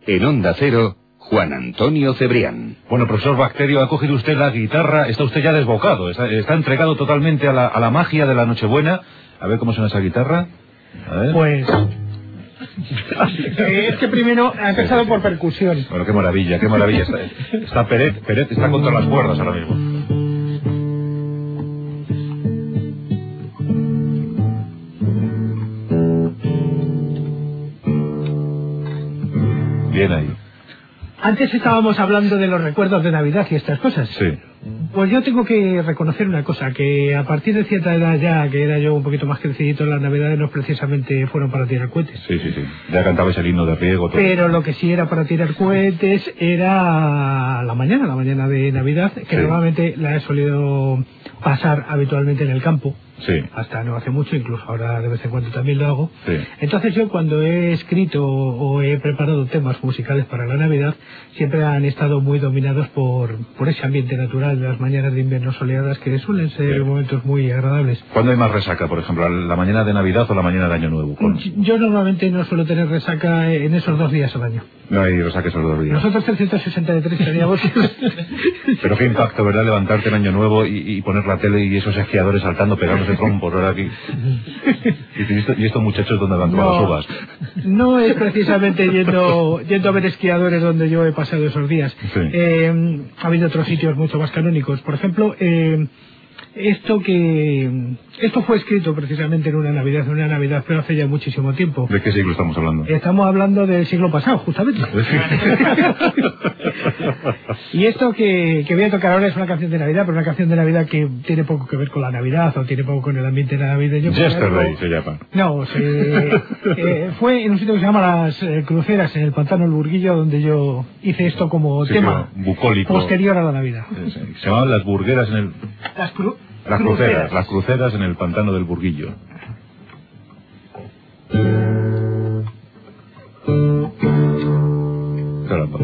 En Onda Cero, Juan Antonio Cebrián. Bueno, profesor Bacterio, ha cogido usted la guitarra, está usted ya desbocado, está entregado totalmente a la magia de la Nochebuena. A ver cómo suena esa guitarra. A ver. Pues... es que primero ha empezado por percusión. Bueno, qué maravilla, qué maravilla. Está Peret está contra las cuerdas ahora mismo. Bien ahí. Antes estábamos hablando de los recuerdos de Navidad y estas cosas. Sí. Pues yo tengo que reconocer una cosa, que a partir de cierta edad ya, que era yo un poquito más crecidito, las Navidades no precisamente fueron para tirar cohetes. Sí. Ya cantabais el himno de riego. Todo. Pero lo que sí era para tirar cohetes era la mañana de Navidad, que normalmente la he solido pasar habitualmente en el campo. Sí. Hasta no hace mucho, incluso ahora de vez en cuando también lo hago. Sí. Entonces yo cuando he escrito o he preparado temas musicales para la Navidad, siempre han estado muy dominados por ese ambiente natural de las mañanas de invierno soleadas, que suelen ser momentos muy agradables. ¿Cuándo hay más resaca, por ejemplo? ¿La mañana de Navidad o la mañana de Año Nuevo? Yo normalmente no suelo tener resaca en esos 2 días al año. No hay resaca esos 2 días. Nosotros 363 teníamos. Pero qué impacto, ¿verdad? Levantarte en Año Nuevo y poner la tele y esos esquiadores saltando, pegándose trompos, ¿verdad? Aquí. ¿Y estos muchachos dónde van todas las uvas? No es precisamente yendo a ver esquiadores donde yo he pasado esos días. Sí. Ha habido otros sitios mucho más canónicos. Por ejemplo, esto fue escrito precisamente en una Navidad, pero hace ya muchísimo tiempo. ¿De qué siglo estamos hablando? Estamos hablando del siglo pasado, justamente. Y esto que voy a tocar ahora es una canción de Navidad, pero una canción de Navidad que tiene poco que ver con la Navidad o tiene poco con el ambiente navideño. Yesterday se llama. No, fue en un sitio que se llama Las Cruceras, en el Pantano del Burguillo, donde yo hice esto como tema bucólico posterior a la Navidad. Se llamaban Las Burgueras en el... Las cruceras en el Pantano del Burguillo. Caramba.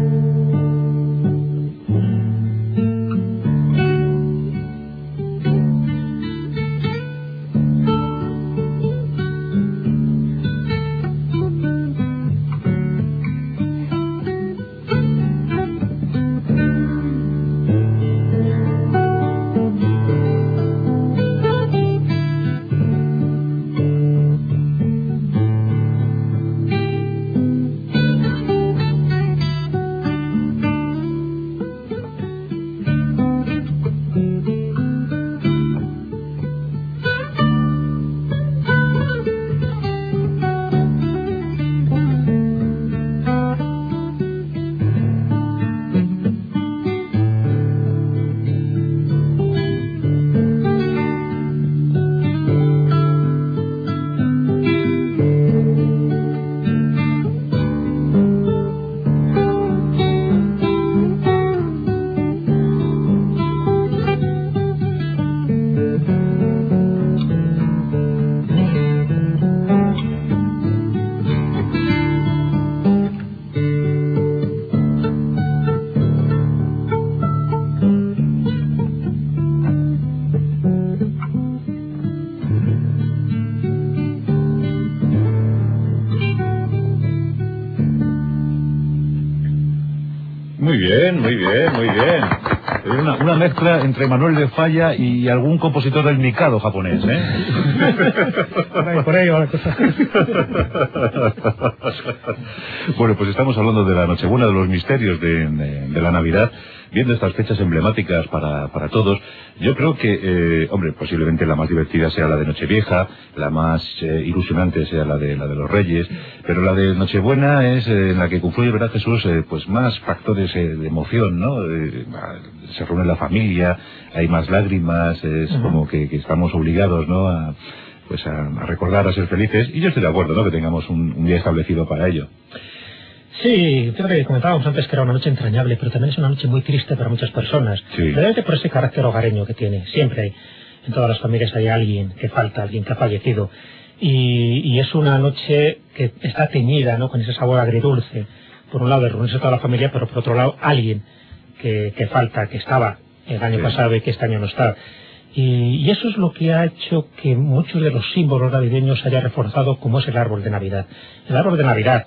Muy bien. Una mezcla entre Manuel de Falla y algún compositor del Mikado japonés, ¿eh? Por ahí va la cosa. Bueno, pues estamos hablando de la Nochebuena, de los misterios de la Navidad, viendo estas fechas emblemáticas para todos. Yo creo que, posiblemente la más divertida sea la de Nochevieja, la más ilusionante sea la de los Reyes, pero la de Nochebuena es en la que confluye, ¿verdad, Jesús? Pues más factores de emoción, ¿no? Se reúne la familia, hay más lágrimas, es como que estamos obligados, ¿no? A recordar, a ser felices, y yo estoy de acuerdo, ¿no? Que tengamos un día establecido para ello. Sí, creo que comentábamos antes que era una noche entrañable, pero también es una noche muy triste para muchas personas. Sí. Realmente por ese carácter hogareño que tiene. Siempre hay, en todas las familias hay alguien que falta, alguien que ha fallecido. Y es una noche que está teñida, ¿no? Con ese sabor agridulce. Por un lado, de reunirse toda la familia, pero por otro lado, alguien que falta, que estaba el año pasado y que este año no está. Y eso es lo que ha hecho que muchos de los símbolos navideños se haya reforzado, como es el árbol de Navidad. El árbol de Navidad,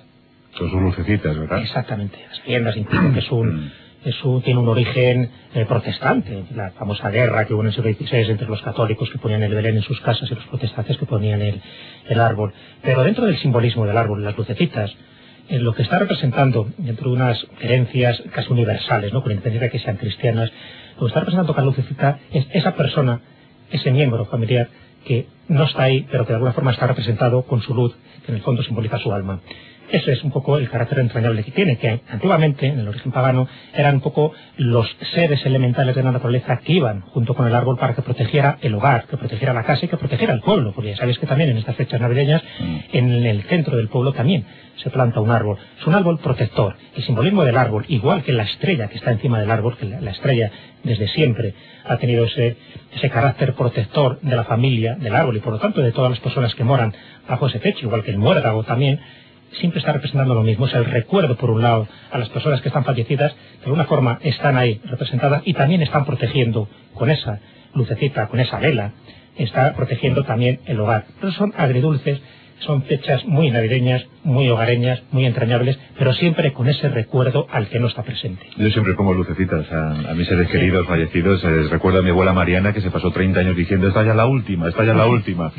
Con sus lucecitas, ¿verdad? Exactamente, las viandas incluso, que tiene un origen protestante, la famosa guerra que hubo en el siglo XVI entre los católicos que ponían el Belén en sus casas y los protestantes que ponían el árbol. Pero dentro del simbolismo del árbol, las lucecitas, lo que está representando, dentro de unas creencias casi universales, ¿no?, con independencia de que sean cristianas, lo que está representando cada lucecita es esa persona, ese miembro familiar que no está ahí, pero que de alguna forma está representado con su luz, que en el fondo simboliza su alma. Ese es un poco el carácter entrañable que tiene, que antiguamente, en el origen pagano, eran un poco los seres elementales de la naturaleza que iban junto con el árbol para que protegiera el hogar, que protegiera la casa y que protegiera el pueblo, porque ya sabéis que también en estas fechas navideñas, en el centro del pueblo también se planta un árbol. Es un árbol protector. El simbolismo del árbol, igual que la estrella que está encima del árbol, que la estrella desde siempre ha tenido ese carácter protector de la familia, del árbol y por lo tanto de todas las personas que moran bajo ese techo, igual que el muérdago también, siempre está representando lo mismo. Es el recuerdo, por un lado, a las personas que están fallecidas, de alguna forma están ahí representadas y también están protegiendo con esa lucecita, con esa vela, está protegiendo también el hogar. Pero son agridulces, son fechas muy navideñas, muy hogareñas, muy entrañables, pero siempre con ese recuerdo al que no está presente. Yo siempre pongo lucecitas a mis seres queridos fallecidos. Recuerdo a mi abuela Mariana, que se pasó 30 años diciendo: esta ya es la última, esta ya es la última.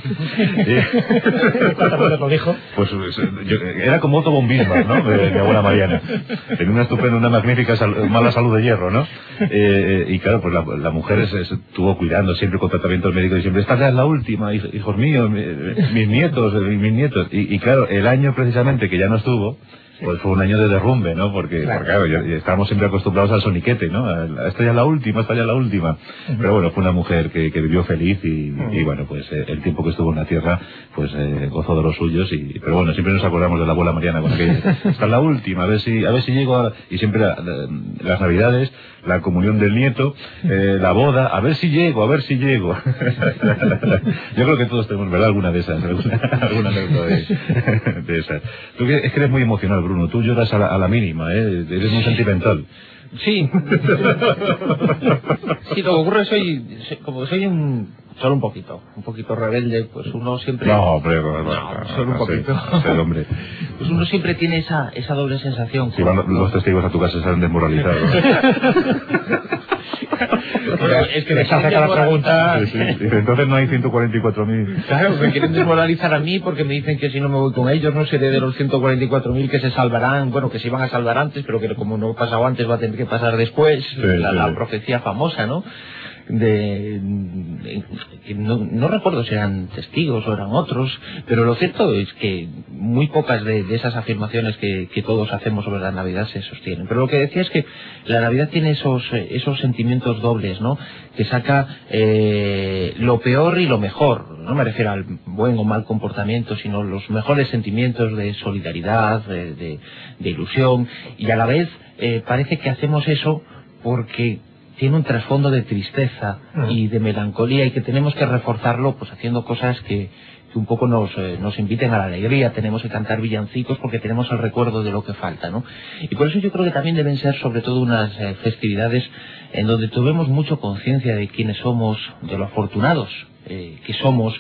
¿Cuántas veces lo dijo? Pues era como Otto von Bismarck, ¿no? Mi abuela Mariana. Tenía una magnífica mala salud de hierro, ¿no? Y claro, pues la mujer se estuvo cuidando siempre con tratamientos médicos y siempre: esta ya es la última, hijos míos, mis nietos. Y claro, el año precisamente que ya no estuvo, pues fue un año de derrumbe, ¿no? Porque claro, estábamos siempre acostumbrados al soniquete, ¿no? Esta ya es la última, esta ya es la última. Pero bueno, fue una mujer que vivió feliz y bueno, pues el tiempo que estuvo en la tierra, pues gozó de los suyos. Pero bueno, siempre nos acordamos de la abuela Mariana, con aquello: esta es la última, a ver si llego y siempre las navidades, la comunión del nieto, la boda, a ver si llego. Yo creo que todos tenemos, ¿verdad?, alguna de esas, alguna de esas. Tú es que eres muy emocional, Bruno, tú lloras a la mínima, eres muy sentimental. Sí. Sí, lo que ocurre es como soy solo un poquito rebelde, pues uno siempre... No, solo un poquito. Sí, hombre. Pues uno siempre tiene esa doble sensación. Si van los testigos a tu casa, se han desmoralizado. Bueno, es que les hace cada pregunta. Sí. Entonces no hay 144.000. Claro, me quieren desmoralizar a mí porque me dicen que si no me voy con ellos no seré de los 144.000 que se salvarán, bueno, que se iban a salvar antes, pero que como no ha pasado antes va a tener que pasar después. La profecía famosa, ¿no? No recuerdo si eran testigos o eran otros, pero lo cierto es que muy pocas de esas afirmaciones que todos hacemos sobre la Navidad se sostienen. Pero lo que decía es que la Navidad tiene esos sentimientos dobles, ¿no? Que saca lo peor y lo mejor. No me refiero al buen o mal comportamiento, sino los mejores sentimientos de solidaridad, de ilusión, y a la vez parece que hacemos eso porque tiene un trasfondo de tristeza y de melancolía y que tenemos que reforzarlo pues haciendo cosas que un poco nos inviten a la alegría. Tenemos que cantar villancicos porque tenemos el recuerdo de lo que falta, ¿no? Y por eso yo creo que también deben ser sobre todo unas festividades en donde tomemos mucho conciencia de quiénes somos, de lo afortunados que somos,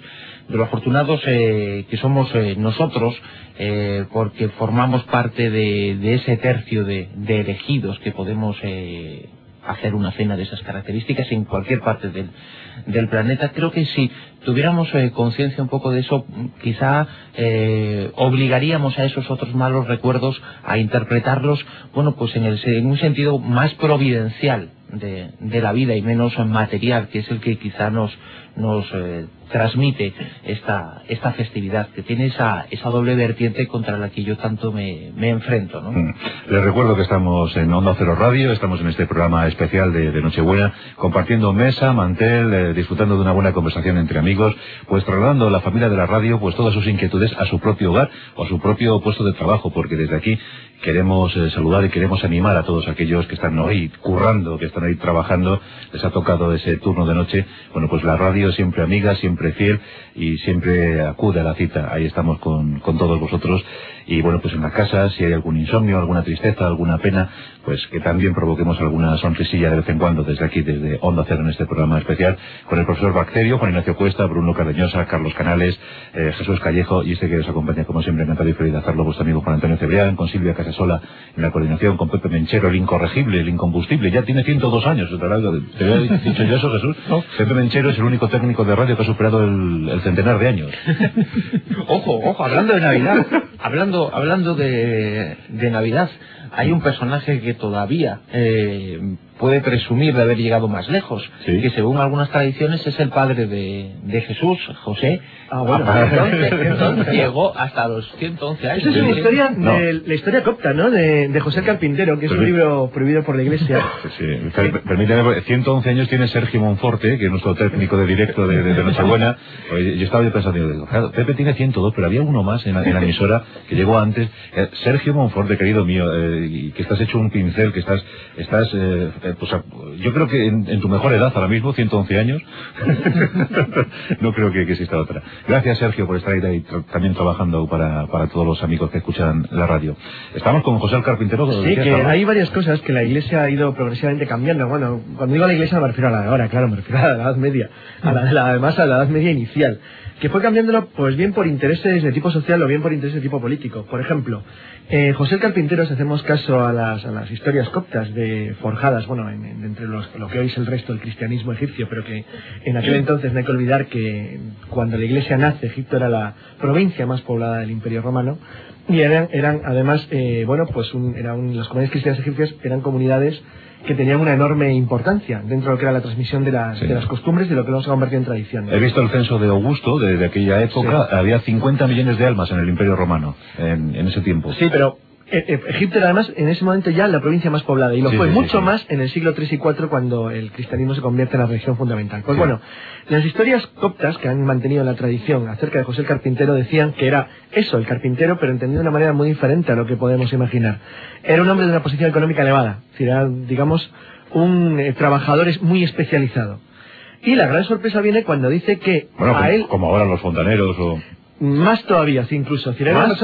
nosotros, porque formamos parte de ese tercio de elegidos que podemos hacer una cena de esas características en cualquier parte del planeta. Creo que si tuviéramos conciencia un poco de eso, quizá obligaríamos a esos otros malos recuerdos a interpretarlos, bueno, pues en un sentido más providencial de la vida y menos material, que es el que quizá nos transmite esta festividad, que tiene esa doble vertiente contra la que yo tanto me enfrento, ¿no? Les recuerdo que estamos en Onda Cero Radio, estamos en este programa especial de Nochebuena, compartiendo mesa, mantel, disfrutando de una buena conversación entre amigos, pues trasladando a la familia de la radio pues todas sus inquietudes a su propio hogar o a su propio puesto de trabajo, porque desde aquí queremos saludar y queremos animar a todos aquellos que están hoy currando, que están ahí trabajando, les ha tocado ese turno de noche. Bueno, pues la radio radio, siempre amiga, siempre fiel y siempre acude a la cita. Ahí estamos con todos vosotros. Y bueno, pues en la casa, si hay algún insomnio, alguna tristeza, alguna pena, pues que también provoquemos alguna sonrisilla de vez en cuando desde aquí, desde Onda Cero, en este programa especial, con el profesor Bacterio, Juan Ignacio Cuesta, Bruno Cardeñosa, Carlos Canales, Jesús Callejo, y que os acompaña como siempre, encantado y feliz de hacerlo, vuestro amigo Juan Antonio Cebrián, con Silvia Casasola en la coordinación, con Pepe Menchero, el incorregible, el incombustible, ya tiene 102 años, ¿te había dicho yo eso, Jesús? No. Pepe Menchero es el único técnico de radio que ha superado el centenar de años. Ojo, hablando de Navidad, hablando de Navidad, hay un personaje que todavía puede presumir de haber llegado más lejos, que según algunas tradiciones es el padre de Jesús, José. Bueno. Entonces llegó hasta los 111 años. Esa es una historia de la historia copta, ¿no? De José el Carpintero, que es un libro prohibido por la Iglesia. Sí. Permíteme, 111 años tiene Sergio Monforte, que es nuestro técnico de directo de Nochebuena. Yo estaba pensando, claro, Pepe tiene 102, pero había uno más en la emisora que llegó antes. Sergio Monforte, querido mío, y que estás hecho un pincel, que estás pues yo creo que en tu mejor edad ahora mismo, 111 años. No creo que exista otra. Gracias, Sergio, por estar ahí también trabajando para todos los amigos que escuchan la radio. Estamos con José el Carpintero. Sí, que hay varias cosas que la Iglesia ha ido progresivamente cambiando. Bueno, cuando digo la Iglesia me refiero a la de ahora, claro, me refiero a la Edad Media, además a la Edad Media inicial, que fue cambiándolo pues bien por intereses de tipo social o bien por intereses de tipo político. Por ejemplo, José el Carpintero, si hacemos caso a las historias coptas forjadas, bueno, entre lo que hoy es el resto del cristianismo egipcio, pero que en aquel entonces no hay que olvidar que cuando la Iglesia nace, Egipto era la provincia más poblada del Imperio Romano, y eran además, las comunidades cristianas egipcias eran comunidades que tenían una enorme importancia dentro de lo que era la transmisión de las costumbres, de lo que luego se ha convertido en tradición. He visto el censo de Augusto, de aquella época, había 50 millones de almas en el Imperio Romano, en ese tiempo. Sí, pero Egipto era además en ese momento ya la provincia más poblada, y lo fue mucho más en el siglo III y IV, cuando el cristianismo se convierte en la religión fundamental. Pues bueno, las historias coptas que han mantenido la tradición acerca de José el Carpintero decían que era eso, el carpintero, pero entendido de una manera muy diferente a lo que podemos imaginar. Era un hombre de una posición económica elevada, es decir, era, digamos, un trabajador muy especializado. Y la gran sorpresa viene cuando dice que él... como ahora los fontaneros o... Más todavía, sí, incluso.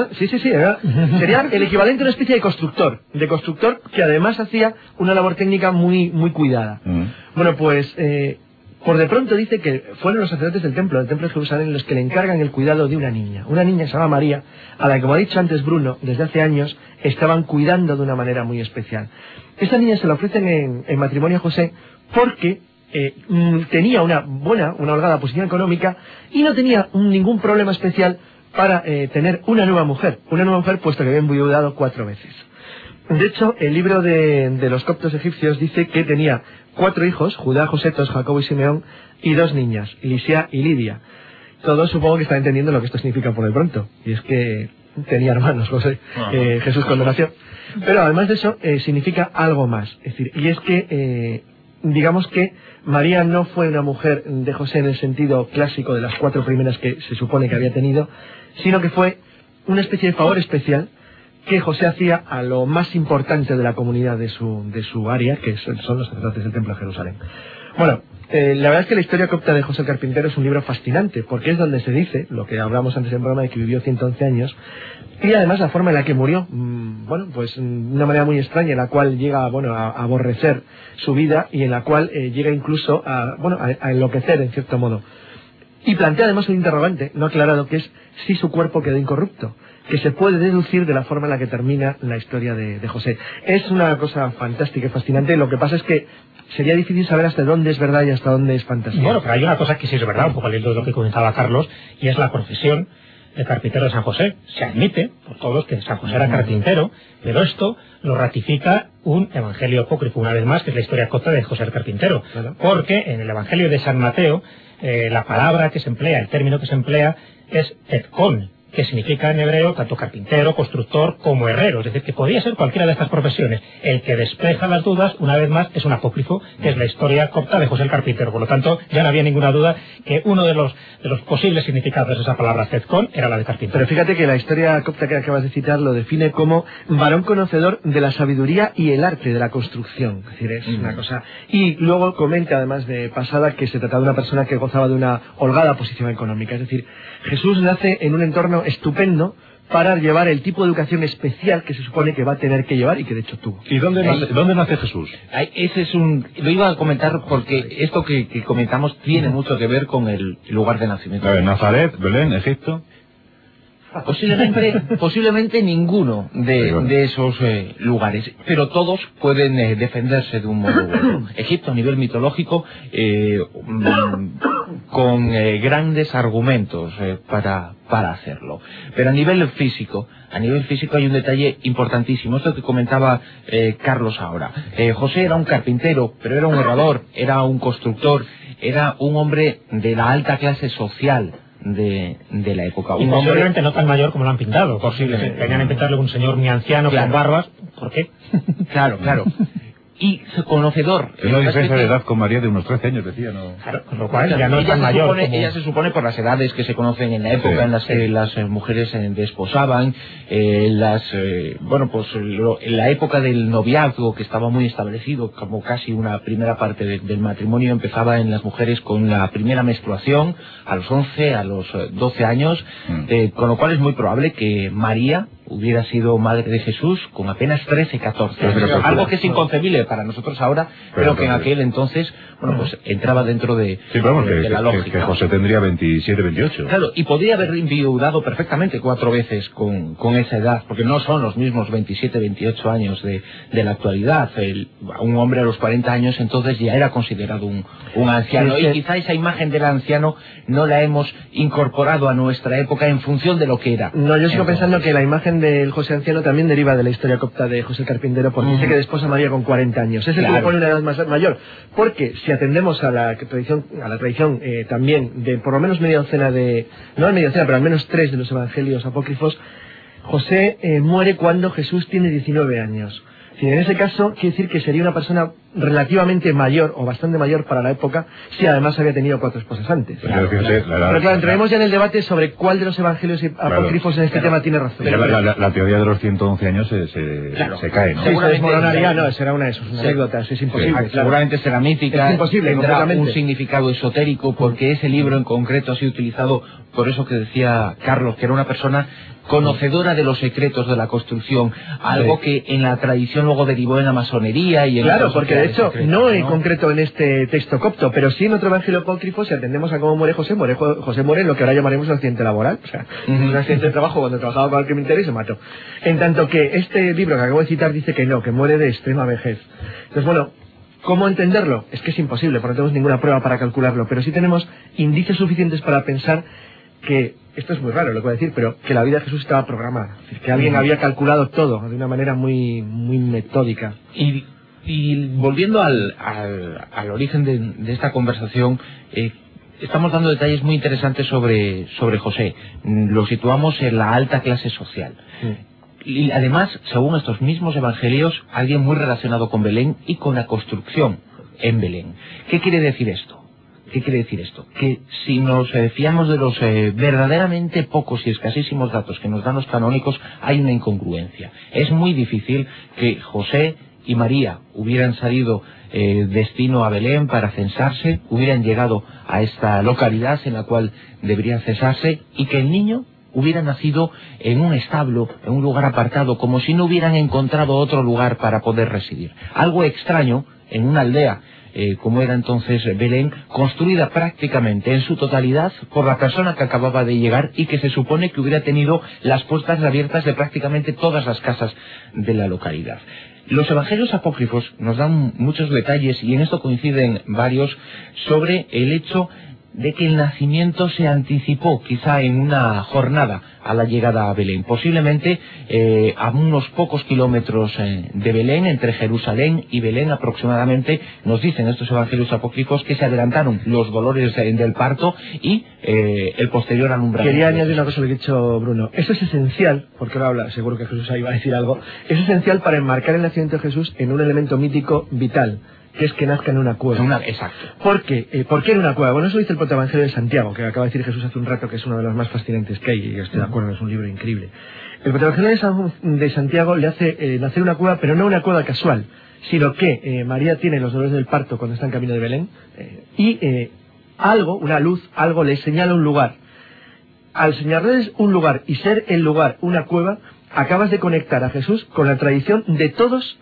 Sería el equivalente a una especie de constructor que además hacía una labor técnica muy cuidada. Bueno, pues por de pronto dice que fueron los sacerdotes del templo de Jerusalén, los que le encargan el cuidado de una niña que se llama María, a la que, como ha dicho antes Bruno, desde hace años estaban cuidando de una manera muy especial. Esta niña se la ofrecen en matrimonio a José porque tenía una holgada posición económica y no tenía ningún problema especial para tener una nueva mujer, puesto que había enviudado 4 veces. De hecho, el libro de los coptos egipcios dice que tenía 4 hijos, Judá, Josetos, Jacobo y Simeón, y 2 niñas, Lisia y Lidia. Todos supongo que están entendiendo lo que esto significa por de pronto, y es que tenía hermanos, José, Jesús cuando nació. Pero además de eso, significa algo más, es decir, y es que digamos que María no fue una mujer de José en el sentido clásico de las 4 primeras que se supone que había tenido, sino que fue una especie de favor especial que José hacía a lo más importante de la comunidad de su área, que son los sacerdotes del Templo de Jerusalén. Bueno, la verdad es que la historia copta de José el Carpintero es un libro fascinante, porque es donde se dice, lo que hablamos antes en el programa, de que vivió 111 años, y además la forma en la que murió, pues una manera muy extraña, en la cual llega a aborrecer su vida y en la cual llega incluso a enloquecer en cierto modo. Y plantea además un interrogante no aclarado, que es si su cuerpo quedó incorrupto, que se puede deducir de la forma en la que termina la historia de José. Es una cosa fantástica y fascinante. Lo que pasa es que sería difícil saber hasta dónde es verdad y hasta dónde es fantasía. Bueno, pero hay una cosa que sí es verdad, un poco al hilo de lo que comentaba Carlos, y es la profesión de carpintero de San José. Se admite por todos que San José era carpintero, pero esto lo ratifica un evangelio apócrifo, una vez más, que es la historia copta de José el Carpintero. Claro. Porque en el evangelio de San Mateo, la palabra que se emplea, el término que se emplea, es etkon, que significa en hebreo tanto carpintero, constructor como herrero, es decir, que podía ser cualquiera de estas profesiones. El que despeja las dudas, una vez más, es un apócrifo, que es la historia copta de José el Carpintero. Por lo tanto, ya no había ninguna duda que uno de los posibles significados de esa palabra Zedcón era la de carpintero. Pero fíjate que la historia copta que acabas de citar lo define como varón conocedor de la sabiduría y el arte de la construcción. Es decir, es una cosa... Y luego comenta, además de pasada, que se trata de una persona que gozaba de una holgada posición económica. Es decir, Jesús nace en un entorno estupendo para llevar el tipo de educación especial que se supone que va a tener que llevar y que de hecho tuvo. ¿Y dónde nace Jesús? Ese es lo iba a comentar porque esto que comentamos tiene mucho que ver con el lugar de nacimiento. Nazaret, Belén, Egipto. Posiblemente ninguno de esos lugares, pero todos pueden defenderse de un modo u otro. Egipto a nivel mitológico con grandes argumentos para hacerlo, pero a nivel físico hay un detalle importantísimo, esto que comentaba Carlos ahora. José era un carpintero, pero era un herrador, era un constructor, era un hombre de la alta clase social de la época. Y posiblemente no tan mayor como lo han pintado. Posiblemente. Tenían que pintarle un señor muy anciano, con barbas. ¿Por qué? Claro. Y conocedor. Es una diferencia de edad con María de unos 13 años, decía, ¿no? Claro, con lo cual ya no es tan mayor. Ella se supone por las edades que se conocen en la época en las que las mujeres desposaban, en la época del noviazgo, que estaba muy establecido, como casi una primera parte del matrimonio, empezaba en las mujeres con la primera menstruación, a los 11, a los 12 años, con lo cual es muy probable que María hubiera sido madre de Jesús con apenas 13, 14 años. Algo que es inconcebible para nosotros ahora, pero que en aquel entonces, pues entraba dentro de la lógica. Que José tendría 27, 28. Claro, y podría haber enviudado perfectamente 4 veces con esa edad, porque no son los mismos 27, 28 años de la actualidad. Un hombre a los 40 años entonces ya era considerado un anciano, y quizá esa imagen del anciano no la hemos incorporado a nuestra época en función de lo que era. No, yo sigo pensando que la imagen del José anciano también deriva de la historia copta de José el Carpintero, porque dice que desposa a María con 40 años. Es el que le pone una edad más mayor. Porque si atendemos a la tradición también de por lo menos media docena no media docena, pero al menos 3 de los evangelios apócrifos, José muere cuando Jesús tiene 19 años. En ese caso, quiere decir que sería una persona relativamente mayor, o bastante mayor para la época, si además había tenido 4 esposas antes. Pero claro, entraremos ya en el debate sobre cuál de los evangelios apócrifos en este tema tiene razón. Pero la teoría de los 111 años se cae, ¿no? Se desmoronaría, no, será una anécdota, es imposible. Seguramente será mítica, es imposible, tendrá un significado esotérico, porque ese libro en concreto ha sido utilizado por eso que decía Carlos, que era una persona conocedora de los secretos de la construcción, algo que en la tradición luego derivó en la masonería y en claro, porque de hecho no en concreto en este texto copto, pero sí en otro evangelio apócrifo, si atendemos a cómo muere José muere en lo que ahora llamaremos un accidente laboral, o sea, un accidente de trabajo cuando trabajaba con el carpintero y se mató. En tanto que este libro que acabo de citar dice que no, que muere de extrema vejez. Entonces, bueno, ¿cómo entenderlo? Es que es imposible, porque no tenemos ninguna prueba para calcularlo, pero sí tenemos indicios suficientes para pensar que, esto es muy raro lo que voy a decir, pero que la vida de Jesús estaba programada, es decir, que alguien había calculado todo de una manera muy metódica. Y volviendo al origen de esta conversación, estamos dando detalles muy interesantes sobre José. Lo situamos en la alta clase social. Y además, según estos mismos evangelios, alguien muy relacionado con Belén y con la construcción en Belén. ¿Qué quiere decir esto? Que si nos fiamos de los verdaderamente pocos y escasísimos datos que nos dan los canónicos, hay una incongruencia. Es muy difícil que José y María hubieran salido destino a Belén para censarse, hubieran llegado a esta localidad en la cual deberían censarse, y que el niño hubiera nacido en un establo, en un lugar apartado, como si no hubieran encontrado otro lugar para poder residir. Algo extraño en una aldea como era entonces Belén, construida prácticamente en su totalidad por la persona que acababa de llegar y que se supone que hubiera tenido las puertas abiertas de prácticamente todas las casas de la localidad. Los evangelios apócrifos nos dan muchos detalles, y en esto coinciden varios, sobre el hecho de que el nacimiento se anticipó quizá en una jornada a la llegada a Belén, posiblemente a unos pocos kilómetros de Belén, entre Jerusalén y Belén aproximadamente. Nos dicen estos evangelios apócrifos que se adelantaron los dolores del parto y el posterior alumbramiento. Quería añadir una cosa que he dicho Bruno. Eso es esencial, porque ahora habla, seguro que Jesús ahí va a decir algo, es esencial para enmarcar el nacimiento de Jesús en un elemento mítico vital, que es que nazca en una cueva. Exacto. ¿Por qué? ¿Por qué en una cueva? Bueno, eso dice el protoevangelio de Santiago, que acaba de decir Jesús hace un rato, que es uno de los más fascinantes que hay, y estoy de acuerdo, es un libro increíble. El protoevangelio de Santiago le hace nacer una cueva, pero no una cueva casual, sino que María tiene los dolores del parto cuando está en camino de Belén, y algo, una luz, algo le señala un lugar. Al señalarles un lugar y ser el lugar una cueva, acabas de conectar a Jesús con la tradición de todos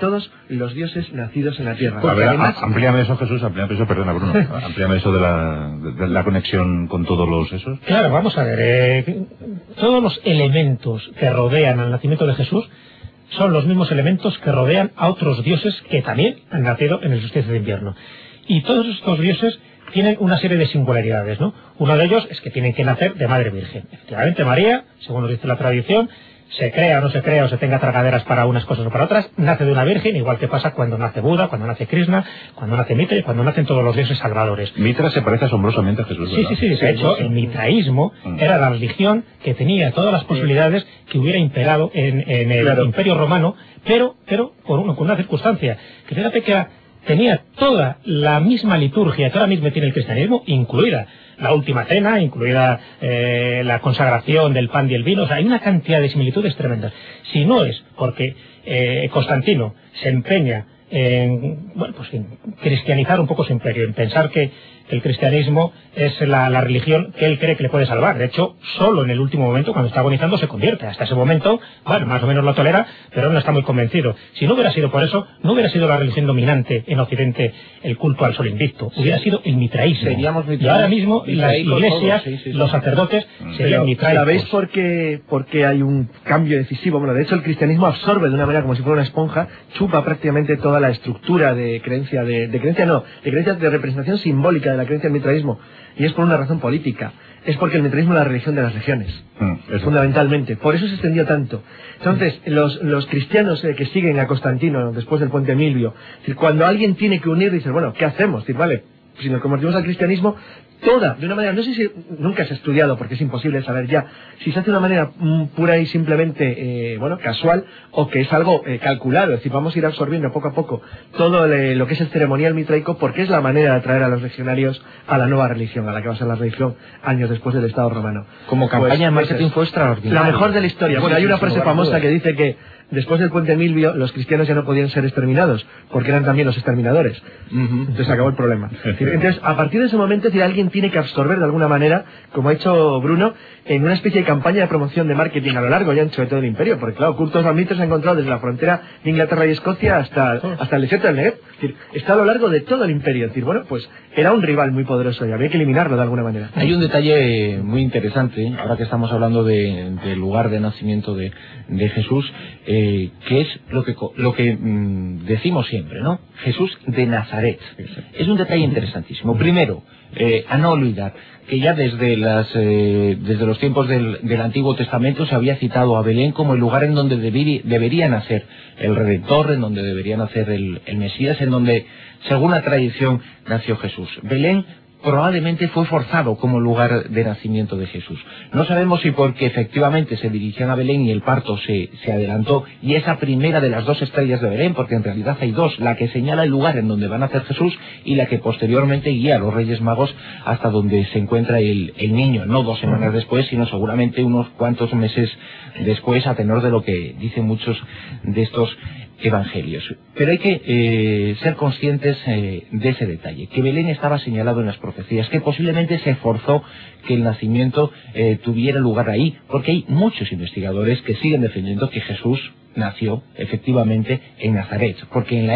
los dioses nacidos en la tierra. A ver, además, amplíame eso, Jesús, amplíame eso, perdona, Bruno, amplíame eso de la conexión con todos los esos. Claro, vamos a ver, todos los elementos que rodean al nacimiento de Jesús son los mismos elementos que rodean a otros dioses que también han nacido en el solsticio de invierno. Y todos estos dioses tienen una serie de singularidades, ¿no? Uno de ellos es que tienen que nacer de madre virgen. Efectivamente, María, según nos dice la tradición, se crea o no se crea o se tenga tragaderas para unas cosas o para otras, nace de una virgen, igual que pasa cuando nace Buda, cuando nace Krishna, cuando nace Mitra y cuando nacen todos los dioses salvadores. Mitra se parece asombrosamente a Jesús, ¿verdad? Sí. De hecho, el mitraísmo era la religión que tenía todas las posibilidades que hubiera imperado en el Imperio Romano, pero con una circunstancia, que fíjate que tenía toda la misma liturgia que ahora mismo tiene el cristianismo, incluida la última cena, incluida la consagración del pan y el vino. O sea, hay una cantidad de similitudes tremendas. Si no es porque Constantino se empeña en cristianizar un poco su imperio, en pensar que el cristianismo es la religión que él cree que le puede salvar. De hecho, solo en el último momento, cuando está agonizando, se convierte. Hasta ese momento, bueno, más o menos lo tolera, pero no está muy convencido. Si no hubiera sido por eso, no hubiera sido la religión dominante en Occidente el culto al sol invicto. Hubiera sido el mitraísmo. Y ahora mismo las iglesias, los sacerdotes, serían mitraicos. ¿Sabéis por qué hay un cambio decisivo? Bueno, de hecho, el cristianismo absorbe de una manera como si fuera una esponja, chupa prácticamente toda la estructura de creencia, de creencia de representación simbólica de la creencia del mitraísmo, y es por una razón política. Es porque el mitraísmo es la religión de las regiones, fundamentalmente. Por eso se extendió tanto. Entonces, los cristianos que siguen a Constantino después del Puente Milvio, es decir, cuando alguien tiene que unir, dice, bueno, ¿qué hacemos? Es decir, vale, si nos convertimos al cristianismo, de una manera, no sé si nunca se ha estudiado, porque es imposible saber ya, si se hace de una manera pura y simplemente, casual, o que es algo calculado, es decir, vamos a ir absorbiendo poco a poco todo lo que es el ceremonial mitraico, porque es la manera de atraer a los legionarios a la nueva religión, a la que va a ser la religión años después del Estado romano. Como campaña de marketing fue extraordinaria. La mejor de la historia. Bueno, hay una frase famosa que dice que después del Puente Milvio, los cristianos ya no podían ser exterminados, porque eran también los exterminadores. Entonces acabó el problema. Entonces, a partir de ese momento, alguien tiene que absorber de alguna manera, como ha hecho Bruno, en una especie de campaña de promoción de marketing a lo largo y ancho de todo el imperio, porque claro, cultos al mito se ha encontrado desde la frontera de Inglaterra y Escocia hasta el desierto del Negev. Es decir, está a lo largo de todo el imperio. Es decir, bueno, pues era un rival muy poderoso y había que eliminarlo de alguna manera. Hay un detalle muy interesante, ahora que estamos hablando del lugar de nacimiento de Jesús, que es lo que decimos siempre, ¿no? Jesús de Nazaret. Es un detalle interesantísimo. Primero, a no olvidar que ya desde los tiempos del Antiguo Testamento se había citado a Belén como el lugar en donde debería nacer el Redentor, en donde debería nacer el Mesías, en donde, según la tradición, nació Jesús. Belén probablemente fue forzado como lugar de nacimiento de Jesús. No sabemos si porque efectivamente se dirigían a Belén y el parto se adelantó, y esa primera de las dos estrellas de Belén, porque en realidad hay dos, la que señala el lugar en donde va a nacer Jesús y la que posteriormente guía a los Reyes Magos hasta donde se encuentra el niño, no 2 semanas después, sino seguramente unos cuantos meses después, a tenor de lo que dicen muchos de estos evangelios. Pero hay que ser conscientes de ese detalle, que Belén estaba señalado en las profecías, que posiblemente se forzó que el nacimiento tuviera lugar ahí, porque hay muchos investigadores que siguen defendiendo que Jesús nació efectivamente en Nazaret, porque en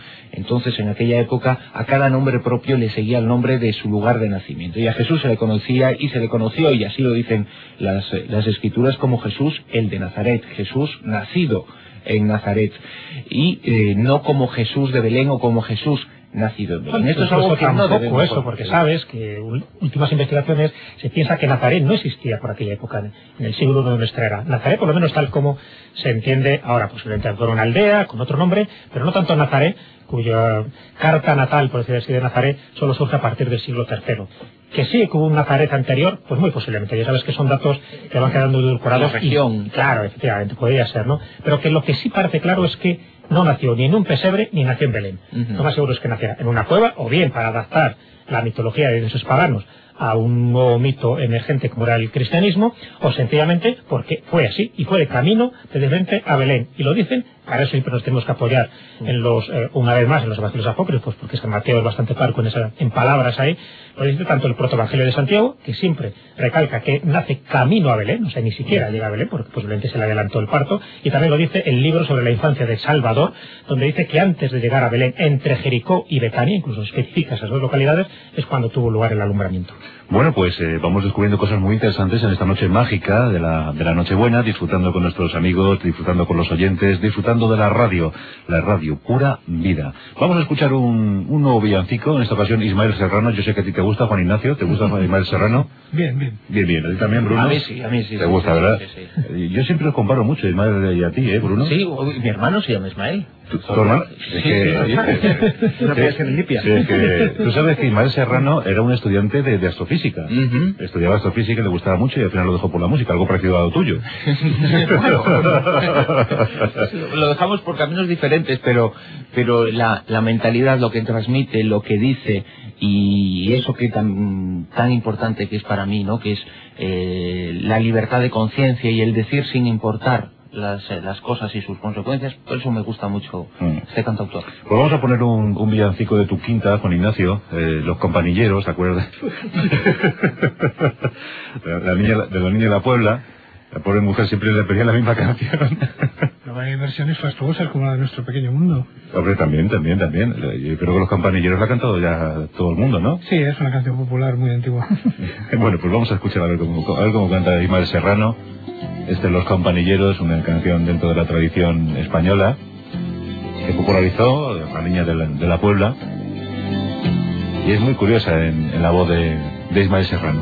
aquella época, a cada nombre propio le seguía el nombre de su lugar de nacimiento, y a Jesús se le conocía y se le conoció, y así lo dicen las escrituras, como Jesús el de Nazaret, Jesús nacido en Nazaret, y no como Jesús de Belén o como Jesús nacido en Belén. Bueno, Esto es algo que no tampoco eso, porque sabes que últimas investigaciones se piensa que Nazaret no existía por aquella época, en el siglo I de nuestra era. Nazaret, por lo menos tal como se entiende ahora, posiblemente fue una aldea con otro nombre, pero no tanto Nazaret, cuya carta natal, por decir así, de Nazaret solo surge a partir del siglo III. Que sí, que hubo un Nazaret anterior, pues muy posiblemente. Ya sabes que son datos que van quedando edulcorados. La región. Claro, efectivamente, podría ser, ¿no? Pero que lo que sí parece claro es que no nació ni en un pesebre ni nació en Belén. Lo más seguro es que naciera en una cueva, o bien para adaptar la mitología de dioses paganos a un nuevo mito emergente como era el cristianismo, o sencillamente porque fue así, y fue de camino de frente a Belén. Y lo dicen, para eso siempre nos tenemos que apoyar en los, una vez más, en los evangelios apócrifos, porque San Mateo es bastante parco en palabras ahí. Lo dice tanto el protoevangelio de Santiago, que siempre recalca que nace camino a Belén, o sea, ni siquiera llega a Belén, porque posiblemente se le adelantó el parto, y también lo dice el libro sobre la infancia de Salvador, donde dice que antes de llegar a Belén, entre Jericó y Betania, incluso especifica esas dos localidades, es cuando tuvo lugar el alumbramiento. Bueno, pues vamos descubriendo cosas muy interesantes en esta noche mágica de la Nochebuena, disfrutando con nuestros amigos, disfrutando con los oyentes, disfrutando de la radio pura vida. Vamos a escuchar un nuevo villancico, en esta ocasión Ismael Serrano. Yo sé que a ti te gusta, Juan Ignacio, ¿te gusta Ismael Serrano? Bien, bien. Bien, ¿a ti también, Bruno? A mí sí. ¿Te gusta, verdad? Sí. Yo siempre lo comparo mucho, Ismael y a ti, Bruno? Sí, mi hermano se llama Ismael. ¿Tu hermano? Sí, Tú sabes que Ismael Serrano era un estudiante de astrofísica. Estudiaba astrofísica y le gustaba mucho y al final lo dejó por la música, algo parecido a lo tuyo. Lo dejamos por caminos diferentes, pero la mentalidad, lo que transmite, lo que dice y eso que tan importante que es para mí, ¿no? Que es la libertad de conciencia y el decir sin importar las cosas y sus consecuencias. Por eso me gusta mucho este cantautor. Pues vamos a poner un villancico de tu quinta, Juan Ignacio, Los Campanilleros, ¿te acuerdas? de la niña de la Puebla. La pobre mujer siempre le pedía la misma canción. No hay versiones fastuosas como la de Nuestro Pequeño Mundo. Hombre, también. Yo creo que Los Campanilleros la ha cantado ya todo el mundo, ¿no? Sí, es una canción popular muy antigua. Bueno, pues vamos a escuchar a ver cómo canta Ismael Serrano. Los Campanilleros, una canción dentro de la tradición española que popularizó la niña de la Puebla, y es muy curiosa en la voz de Ismael Serrano.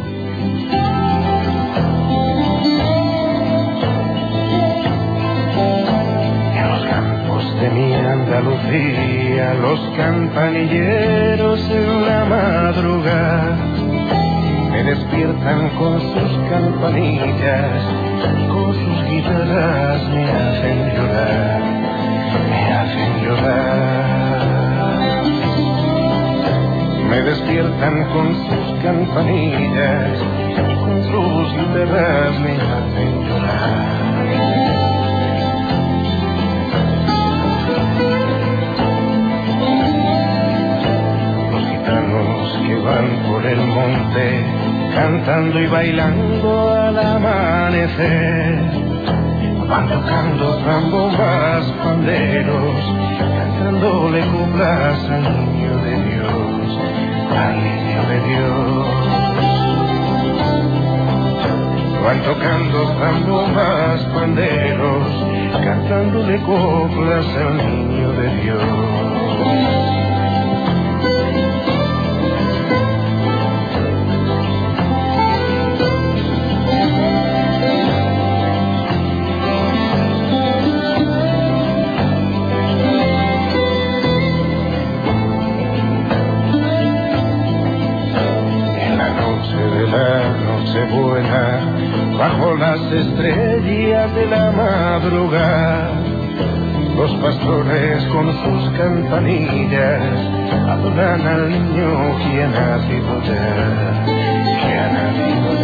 En los campos de mi Andalucía, los campanilleros en la madrugada me despiertan con sus campanillas, con sus guitarras me hacen llorar, me hacen llorar. Me despiertan con sus campanillas, con sus guitarras me hacen llorar. Que van por el monte cantando y bailando al amanecer, van tocando zambombas, panderos, cantándole coplas al niño de Dios, al niño de Dios. Van tocando zambombas, panderos, cantándole coplas al niño de Dios. Buena, bajo las estrellas de la madrugada, los pastores con sus campanillas adoran al niño que ha nacido ya, que ha nacido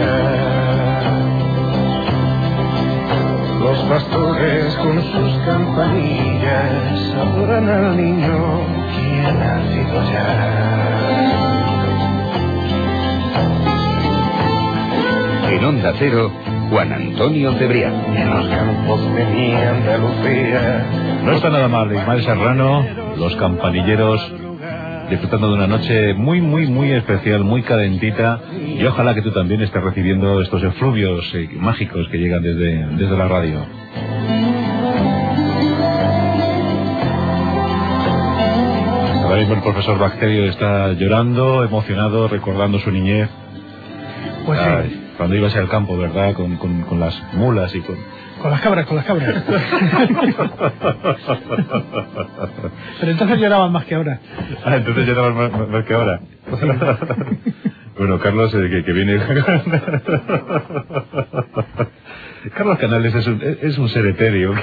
ya. Los pastores con sus campanillas adoran al niño que ha nacido ya. En Onda Cero, Juan Antonio Cebrián. En los campos de mi Andalucía. No está nada mal, Ismael Serrano, Los Campanilleros, disfrutando de una noche muy, muy, muy especial, muy calentita, y ojalá que tú también estés recibiendo estos efluvios mágicos que llegan desde la radio. Ahora mismo el profesor Bacterio está llorando, emocionado, recordando su niñez. Pues sí. Cuando ibas al campo, ¿verdad? Con las mulas y con las cabras. Pero entonces lloraban más que ahora. Entonces lloraban más que ahora. Bueno, Carlos, que viene... Carlos Canales es un ser etéreo.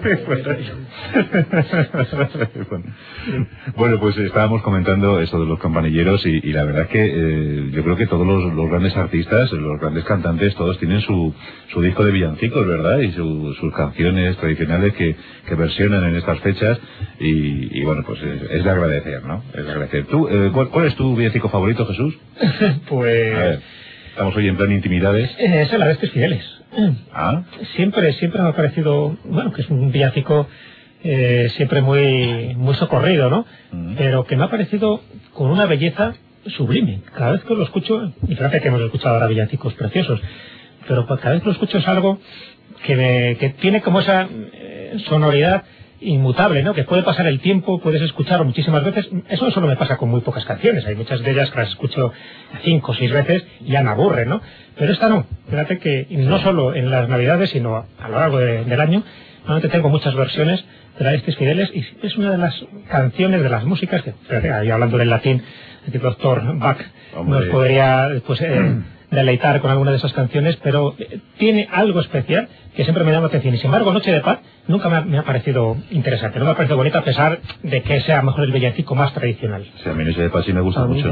Bueno, pues estábamos comentando eso de los campanilleros y la verdad es que yo creo que todos los grandes artistas, los grandes cantantes, todos tienen su disco de villancicos, ¿verdad? Y sus canciones tradicionales que versionan en estas fechas y bueno, pues es de agradecer, ¿no? Es de agradecer. ¿Tú, cuál es tu villancico favorito, Jesús? Pues... A ver, estamos hoy en plan intimidades. Es la de Estes Fideles. ¿Ah? Siempre me ha parecido, bueno, que es un villancico siempre muy socorrido, ¿no? Pero que me ha parecido con una belleza sublime. Cada vez que lo escucho, y fíjate que hemos escuchado ahora villancicos preciosos, pero cada vez que lo escucho es algo que tiene como esa sonoridad inmutable, ¿no? Que puede pasar el tiempo, puedes escucharlo muchísimas veces. Eso no solo me pasa con muy pocas canciones, hay muchas de ellas que las escucho 5 o 6 veces y ya me aburren, ¿no? Pero esta no, fíjate que no solo en las Navidades, sino a lo largo del año, normalmente tengo muchas versiones de la Estes Fideles y es una de las canciones, de las músicas que, fíjate, ahí hablando en latín, el doctor Bach nos podría pues deleitar con alguna de esas canciones, pero tiene algo especial que siempre me llama la atención. Y sin embargo, Noche de Paz nunca me ha parecido interesante, no me ha parecido bonita a pesar de que sea a lo mejor el villancico más tradicional. Sí, a mí Noche de Paz sí me gusta mucho.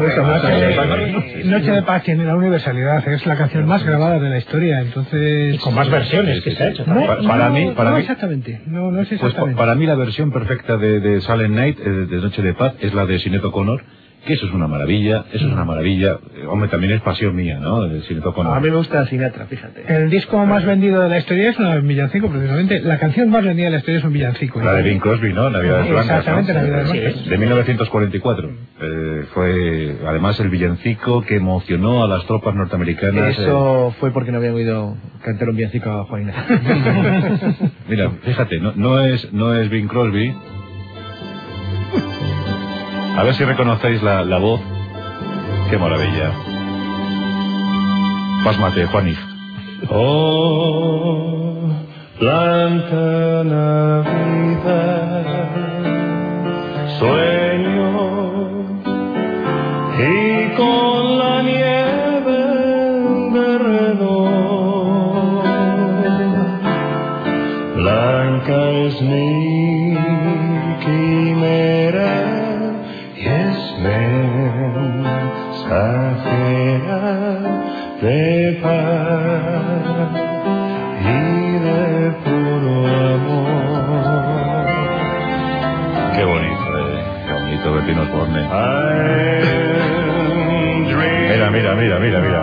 Noche de Paz tiene la universalidad, es la canción más grabada de la historia, entonces... Y con más versiones que se ha hecho. Para mí exactamente, no es exactamente. Pues para mí la versión perfecta de Silent Night, de Noche de Paz, es la de Sinead O'Connor, que eso es una maravilla, Hombre, también es pasión mía, ¿no? A mí me gusta Sinatra, fíjate. El disco más vendido de la historia es un villancico, precisamente. La canción más vendida de la historia es un villancico. La de Bing Crosby, ¿no? Navidades Blancas. Exactamente, ¿no? Navidades Blancas. De 1944. Fue, además, el villancico que emocionó a las tropas norteamericanas. Eso fue porque no habían oído cantar un villancico a Juan Ignacio. Mira, fíjate, no es Bing Crosby. A ver si reconocéis la voz. ¡Qué maravilla! Pásmate, Juaní. Oh, blanca Navidad, sueño y con la nieve alrededor. Blanca es mi quimera. Mensajera de paz y de puro amor. Qué bonito, Bertino Osborne. Mira.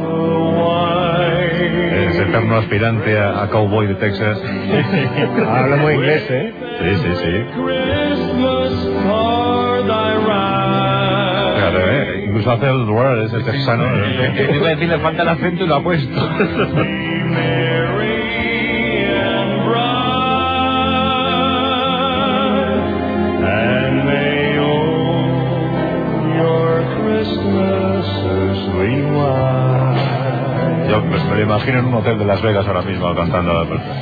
Es el eterno aspirante a cowboy de Texas. Habla muy inglés, ¿eh? Sí. Incluso hace el word, es el texano. Iba a decir, le falta el acento y lo ha puesto. Yo pues me lo imagino en un hotel de Las Vegas ahora mismo cantando a la persona.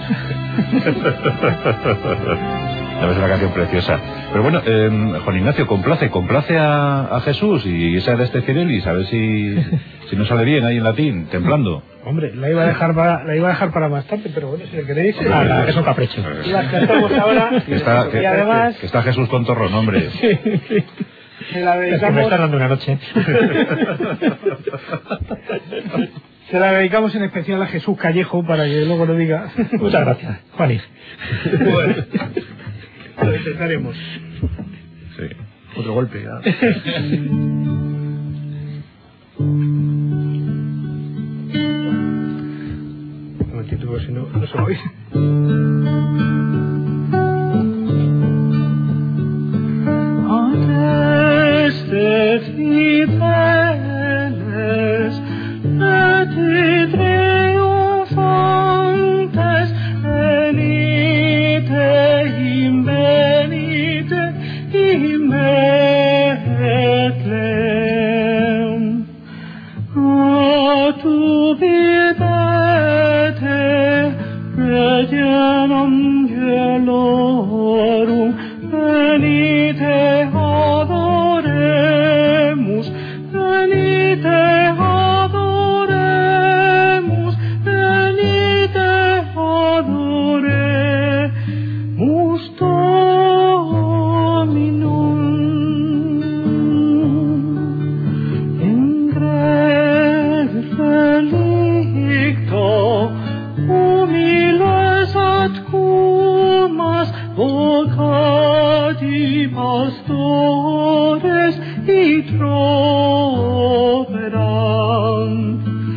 Es una canción preciosa. Pero bueno, Juan Ignacio, complace a Jesús y esa de Estes Fideles, a ver si nos sale bien ahí en latín, templando. Hombre, la iba a dejar para más tarde, pero bueno, si le queréis... es un capricho. Las cantamos ahora y además... Que está Jesús tontorrón, hombre. Sí. Se la dedicamos... Es que me está dando una noche. Se la dedicamos en especial a Jesús Callejo para que luego lo diga. Muchas gracias, Juaní. Bueno, lo intentaremos. Sí. Otro golpe, ya. Un momentito, porque si no se lo oís. Estes Fideles, et triumphantes, venite, in venite, in venite. venite adoremus, venite adoremus, venite adoremus Dominum. In greve felicto, humiles ad cumas, vocati pastores et troverant.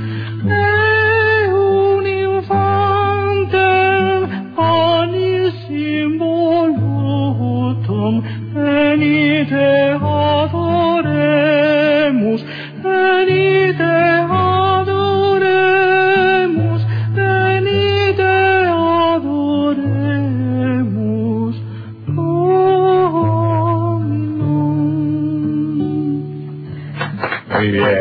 Un infantem panissim volutum, venite adoremus, venite adoremus, venite adoremus Muy bien.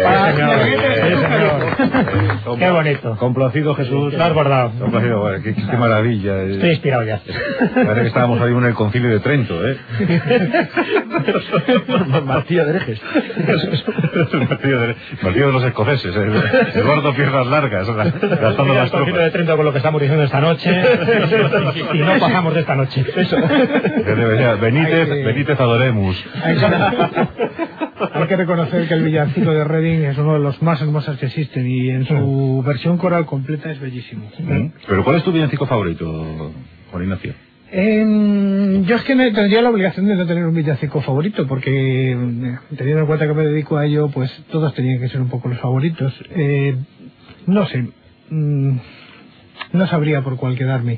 Qué bonito. Complacido, Jesús. Lo has guardado. Complacido, bueno, qué maravilla. Estoy inspirado ya. Parece que estábamos ahí en el concilio de Trento, ¿eh? Martillo de herejes. Martillo de los escoceses, Eduardo Piernas Largas, gastando las tropas. De Trento con lo que estamos diciendo esta noche y no pasamos de esta noche. Eso. Benítez adoremus. Hay que reconocer que el villancico de Reading es uno de los más hermosos que existen y en su versión coral completa es bellísimo. ¿Pero cuál es tu villancico favorito, Juan Ignacio? Yo es que tendría la obligación de no tener un villancico favorito porque teniendo en cuenta que me dedico a ello, pues todos tenían que ser un poco los favoritos. No sé, no sabría por cuál quedarme.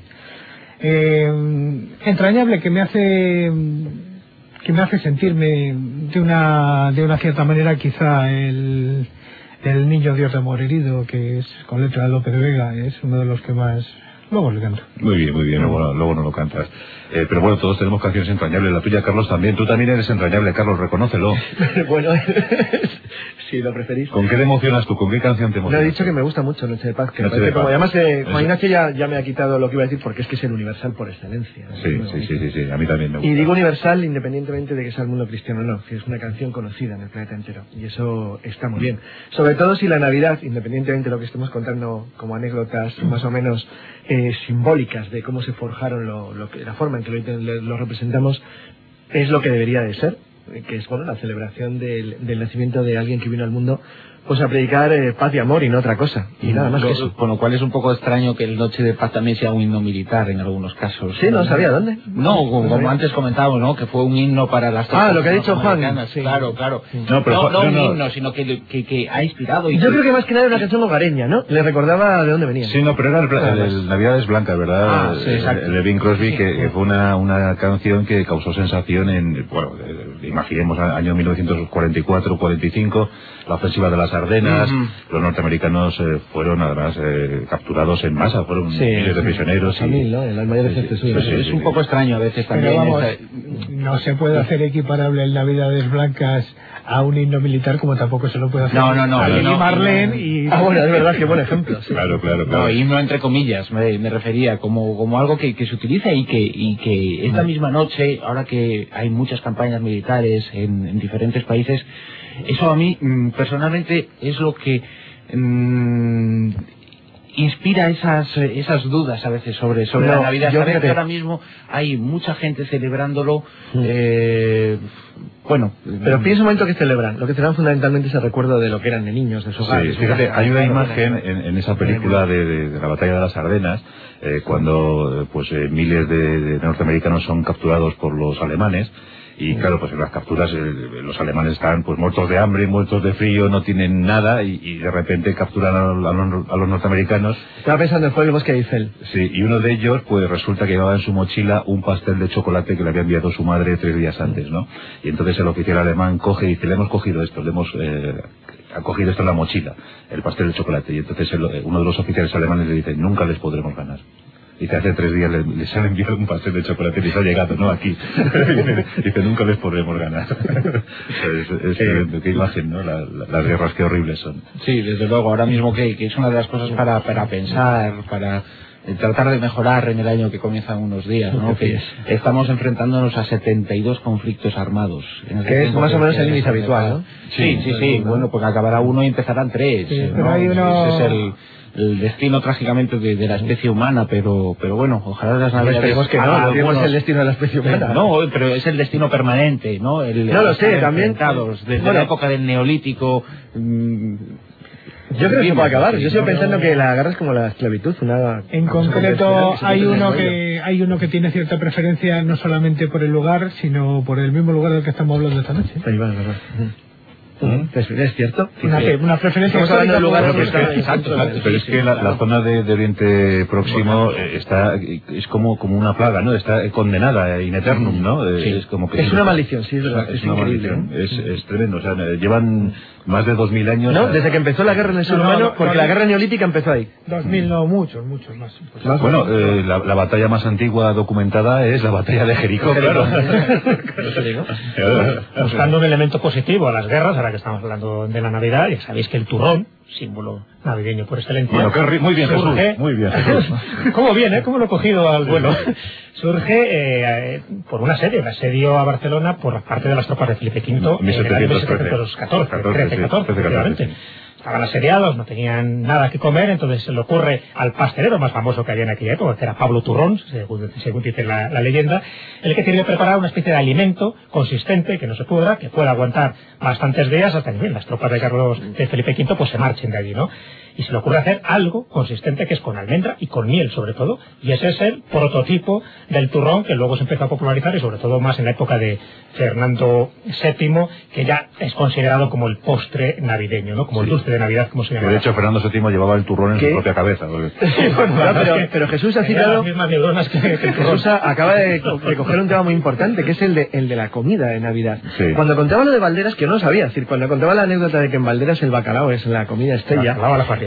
Entrañable que me hace sentirme de una cierta manera, quizá el Niño Dios de amor herido, que es con letra de Lope de Vega, es uno de los que más luego le canto. Muy bien, luego no lo cantas. Pero bueno, todos tenemos canciones entrañables. La tuya, Carlos, también. Tú también eres entrañable, Carlos, reconócelo. Bueno, si lo preferís. ¿Con qué te emocionas tú? ¿Con qué canción te emocionas? Le he dicho que me gusta mucho Noche de Paz. Que Noche de Paz. Como además Juan Ignacio ya me ha quitado lo que iba a decir, porque es que es el universal por excelencia. Sí, a mí también me gusta. Y digo universal independientemente de que sea el mundo cristiano o no, que es una canción conocida en el planeta entero. Y eso está muy bien. Sobre todo si la Navidad, independientemente de lo que estemos contando como anécdotas más o menos simbólicas de cómo se forjaron la forma en que lo representamos, es lo que debería de ser, que es la celebración del nacimiento de alguien que vino al mundo pues a predicar paz y amor y no otra cosa, y nada más que eso. Con lo cual es un poco extraño que el Noche de Paz también sea un himno militar en algunos casos. Sí, no sabía dónde. No, como antes comentábamos, ¿no? Que fue un himno para las tropas. Lo que ha dicho Juan. Sí. Claro. Sí. No un himno, sino que ha inspirado. Yo creo que más que nada era una canción hogareña, ¿no? Le recordaba de dónde venía. Sí, no, pero era el Navidades Blancas, ¿verdad? Sí, exacto. El de Bing Crosby, sí, que fue una canción que causó sensación imaginemos, año 1944-45, la ofensiva de las Ardenas. Los norteamericanos fueron además capturados en masa, fueron miles de prisioneros. Las mayores es un poco extraño a veces también. Pero vamos, no se puede hacer equiparable el Navidades Blancas a un himno militar, como tampoco se lo puede hacer a Marlene y... bueno, es verdad, qué buen ejemplo. Sí. Claro. No, himno entre comillas, me refería, como algo que se utiliza y que esta misma noche, ahora que hay muchas campañas militares en diferentes países, eso a mí personalmente es lo que inspira esas dudas a veces sobre la Navidad. Sabes que ahora mismo hay mucha gente celebrándolo. Pero piensa un momento que celebran. Lo que celebran fundamentalmente es el recuerdo de lo que eran de niños, de su hogar. Sí, fíjate, hay una imagen en esa película de la batalla de las Ardenas, cuando miles de norteamericanos son capturados por los alemanes. Y claro, pues en las capturas los alemanes están pues muertos de hambre, muertos de frío, no tienen nada y de repente capturan a los norteamericanos. Estaba pensando en el bosque de Eiffel. Sí, y uno de ellos pues resulta que llevaba en su mochila un pastel de chocolate que le había enviado su madre 3 días antes, ¿no? Y entonces el oficial alemán coge y dice, le hemos cogido esto, ha cogido esto en la mochila, el pastel de chocolate. Y entonces uno de los oficiales alemanes le dice, nunca les podremos ganar. Dice, hace 3 días les han enviado un pastel de chocolate y les ha llegado, ¿no? Aquí. Dice, nunca les podremos ganar. Qué imagen, ¿no? Las guerras, qué horribles son. Sí, desde luego. Ahora mismo que es una de las cosas para pensar, para tratar de mejorar en el año que comienzan unos días, ¿no? Que estamos enfrentándonos a 72 conflictos armados. Que es más o menos el índice habitual, ¿no? Sí. Bueno, pues acabará uno y empezarán 3. Sí, ¿no? pero hay uno... Ese es el destino trágicamente de la especie humana, pero bueno, ojalá las navidades... Esperemos que no es el destino de la especie humana. No, pero es el destino permanente, ¿no? No lo sé, también... Desde la época del Neolítico... Yo creo que se puede acabar. Yo sigo pensando que la guerra es como la esclavitud. En concreto, hay uno que tiene cierta preferencia no solamente por el lugar, sino por el mismo lugar del que estamos hablando esta noche. Ahí va, verdad. Es cierto. Una preferencia. Estamos hablando de lugares exacto, pero es que la zona de Oriente Próximo es como una plaga, ¿no? Está condenada in eternum, ¿no? Es como que es una maldición, sí, es verdad. Es una maldición. Es tremendo. O sea, llevan más de 2000 años. No, desde que empezó la guerra en el ser humano, porque la guerra neolítica empezó ahí. 2000 no, muchos más. Bueno, la batalla más antigua documentada es la batalla de Jericó, claro. Buscando un elemento positivo a las guerras, ahora que estamos hablando de la Navidad, ya sabéis que el turrón, símbolo navideño por excelencia... Bueno, muy bien, surge, Jesús, muy bien, Jesús. ¿Cómo viene? ¿Cómo lo he cogido al vuelo? Surge por un asedio a Barcelona por parte de las tropas de Felipe V en el año 1714, efectivamente. Estaban asediados, no tenían nada que comer, entonces se le ocurre al pastelero más famoso que había en aquella época, que era Pablo Turrón, según dice la leyenda, el que tiene que preparar una especie de alimento consistente, que no se pudra, que pueda aguantar bastantes días hasta que las tropas de Felipe V pues se marchen de allí, ¿no? Y se le ocurre hacer algo consistente que es con almendra y con miel, sobre todo, y ese es el prototipo del turrón que luego se empezó a popularizar y sobre todo más en la época de Fernando VII, que ya es considerado como el postre navideño, ¿no? Como el dulce de Navidad, como se llama. De hecho, Fernando VII llevaba el turrón en su propia cabeza. Pero Jesús ha citado... Jesús acaba de coger un tema muy importante, que es el de la comida de Navidad. Sí. Cuando contaba lo de Valderas, que yo no lo sabía, es decir, cuando contaba la anécdota de que en Valderas el bacalao es la comida estrella...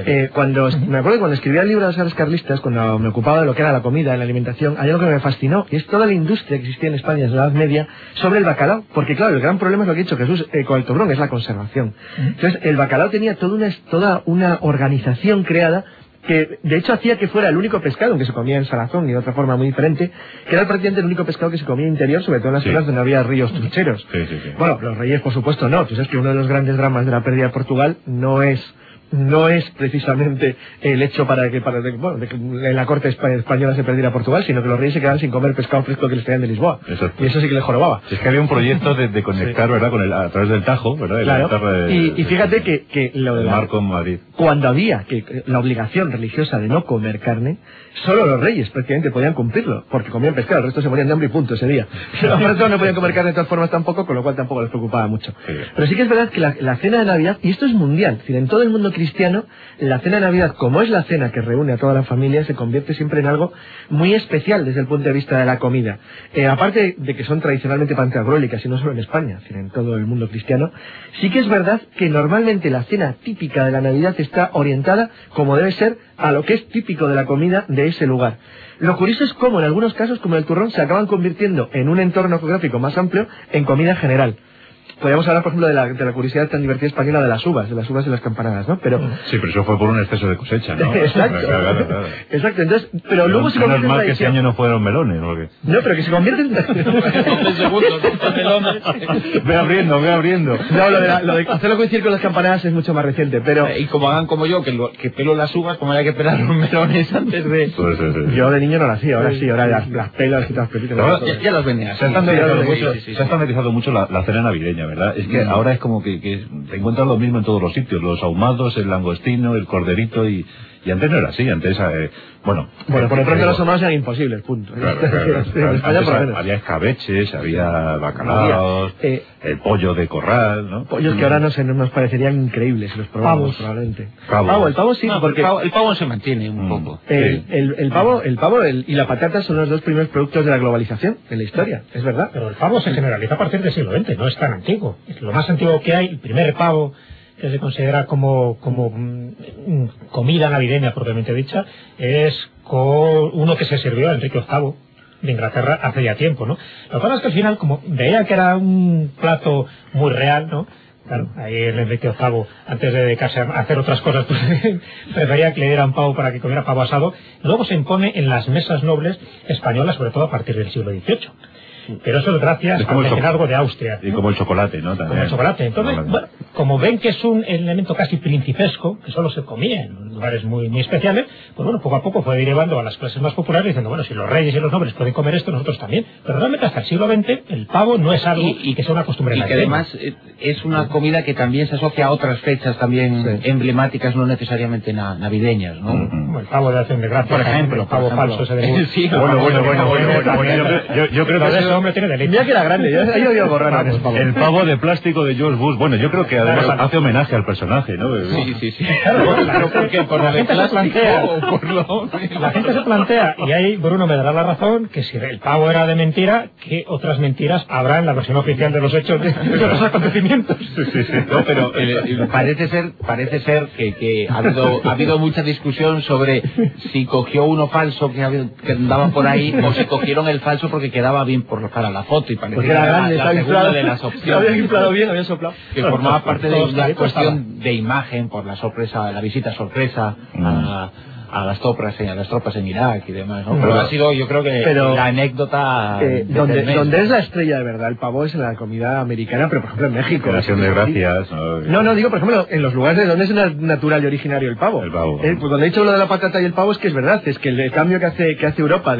me acuerdo que cuando escribía el libro de las guerras carlistas, cuando me ocupaba de lo que era la comida, la alimentación, hay algo que me fascinó, y es toda la industria que existía en España en la Edad Media sobre el bacalao, porque claro, el gran problema es lo que ha dicho Jesús con el turrón, es la conservación. Entonces, el bacalao tenía toda una organización creada que de hecho hacía que fuera el único pescado, aunque se comía en salazón y de otra forma muy diferente, que era prácticamente el único pescado que se comía interior, sobre todo en las zonas donde no había ríos trucheros. Bueno, los reyes por supuesto no. Tú sabes que uno de los grandes dramas de la pérdida de Portugal no es precisamente el hecho de que en la corte española se perdiera Portugal, sino que los reyes se quedaban sin comer pescado fresco que les traían de Lisboa. Exacto. Y eso sí que les jorobaba. Es que había un proyecto de conectar, ¿verdad? A través del Tajo, ¿verdad? Claro. Y fíjate que lo de mar con Madrid. Cuando había la obligación religiosa de no comer carne, solo los reyes prácticamente podían cumplirlo, porque comían pescado, el resto se morían de hambre y punto ese día. Los otros no podían comer carne de todas formas tampoco, con lo cual tampoco les preocupaba mucho. Pero sí que es verdad que la cena de Navidad, y esto es mundial, es decir, en todo el mundo cristiano, la cena de Navidad, como es la cena que reúne a toda la familia, se convierte siempre en algo muy especial desde el punto de vista de la comida. Aparte de que son tradicionalmente pantagruélicas, y no solo en España, es decir, en todo el mundo cristiano, sí que es verdad que normalmente la cena típica de la Navidad está orientada, como debe ser, a lo que es típico de la comida de ese lugar. Lo curioso es cómo en algunos casos, como el turrón, se acaban convirtiendo en un entorno geográfico más amplio en comida general. Podríamos hablar, por ejemplo, de la curiosidad tan divertida española de las uvas y las campanadas, ¿no? Pero... Sí, pero eso fue por un exceso de cosecha, ¿no? Exacto. Claro. Exacto, entonces, pero luego se convierte en mal que ese año no fueron melones, ¿no? No, pero que se convierte en... Ve abriendo. No, lo de hacerlo coincidir con las campanadas es mucho más reciente, pero... Y como hagan como yo, que pelo las uvas, como haya que pelar los melones antes de... Pues, yo de niño no lo hacía, ahora sí, ahora las pelas y las pepitas. Ya las venía. Se ha estandarizado mucho la cena navideña, ¿verdad? Es que ahora es como que te encuentras lo mismo en todos los sitios, los ahumados, el langostino, el corderito y antes no era así, antes por lo pronto los ahumados eran imposibles, punto. Claro. En España por lo menos había escabeches, había bacalaos, el pollo de corral, ¿no? Pollos que ahora nos parecerían increíbles si los probamos probablemente. El pavo sí, porque el pavo se mantiene un poco. El pavo y la patata son los dos primeros productos de la globalización en la historia, es verdad. Pero el pavo se generaliza a partir del siglo XX, no es tan antiguo. Lo más antiguo que hay, el primer pavo que se considera como comida navideña propiamente dicha, es uno que se sirvió a Enrique VIII de Inglaterra hace ya tiempo, ¿no? Lo que pasa es que al final, como veía que era un plato muy real, ¿no? Claro, ahí el Enrique VIII, antes de dedicarse a hacer otras cosas, pues prefería que le dieran pavo para que comiera pavo asado. Luego se impone en las mesas nobles españolas, sobre todo a partir del siglo XVIII. Pero eso es gracias al mecenazgo de Austria. Y como el chocolate, ¿no? También. Como el chocolate. Entonces, bueno, como ven que es un elemento casi principesco, que solo se comía en lugares muy, muy especiales, pues bueno, poco a poco fue derivando a las clases más populares diciendo, bueno, si los reyes y los nobles pueden comer esto, nosotros también. Pero realmente hasta el siglo XX el pavo no es algo y que sea una costumbre. Y que además es una comida que también se asocia a otras fechas también emblemáticas, no necesariamente navideñas, ¿no? Como el pavo de Acción de Gracias, por ejemplo, el pavo falso ese de... Sí, bueno. Yo creo que ese hombre tiene deleite. Mira que era grande, yo he oído algo raro. el pavo de plástico de George Bush, bueno, yo creo que además hace homenaje al personaje, ¿no? Sí. Claro, porque por la gente se plantea, la gente se plantea, y ahí Bruno me dará la razón, que si el pavo era de mentira, ¿qué otras mentiras habrá en la versión oficial de los hechos de los acontecimientos? No, pero parece ser que ha habido mucha discusión sobre si cogió uno falso que andaba por ahí o si cogieron el falso porque quedaba bien para la foto y parece que era grande, la segunda de las opciones. Había inflado bien, había soplado. Que formaba parte de una cuestión de imagen por la sorpresa, la visita sorpresa a las tropas en Irak y demás, ¿no? Pero ha sido, yo creo que la anécdota donde es la estrella de verdad el pavo es en la comida americana, pero por ejemplo en México. La Acción de Gracias. No, digo por ejemplo en los lugares de donde es natural y originario el pavo. El pavo. Pues cuando he dicho lo de la patata y el pavo es que es verdad, es que el cambio que hace Europa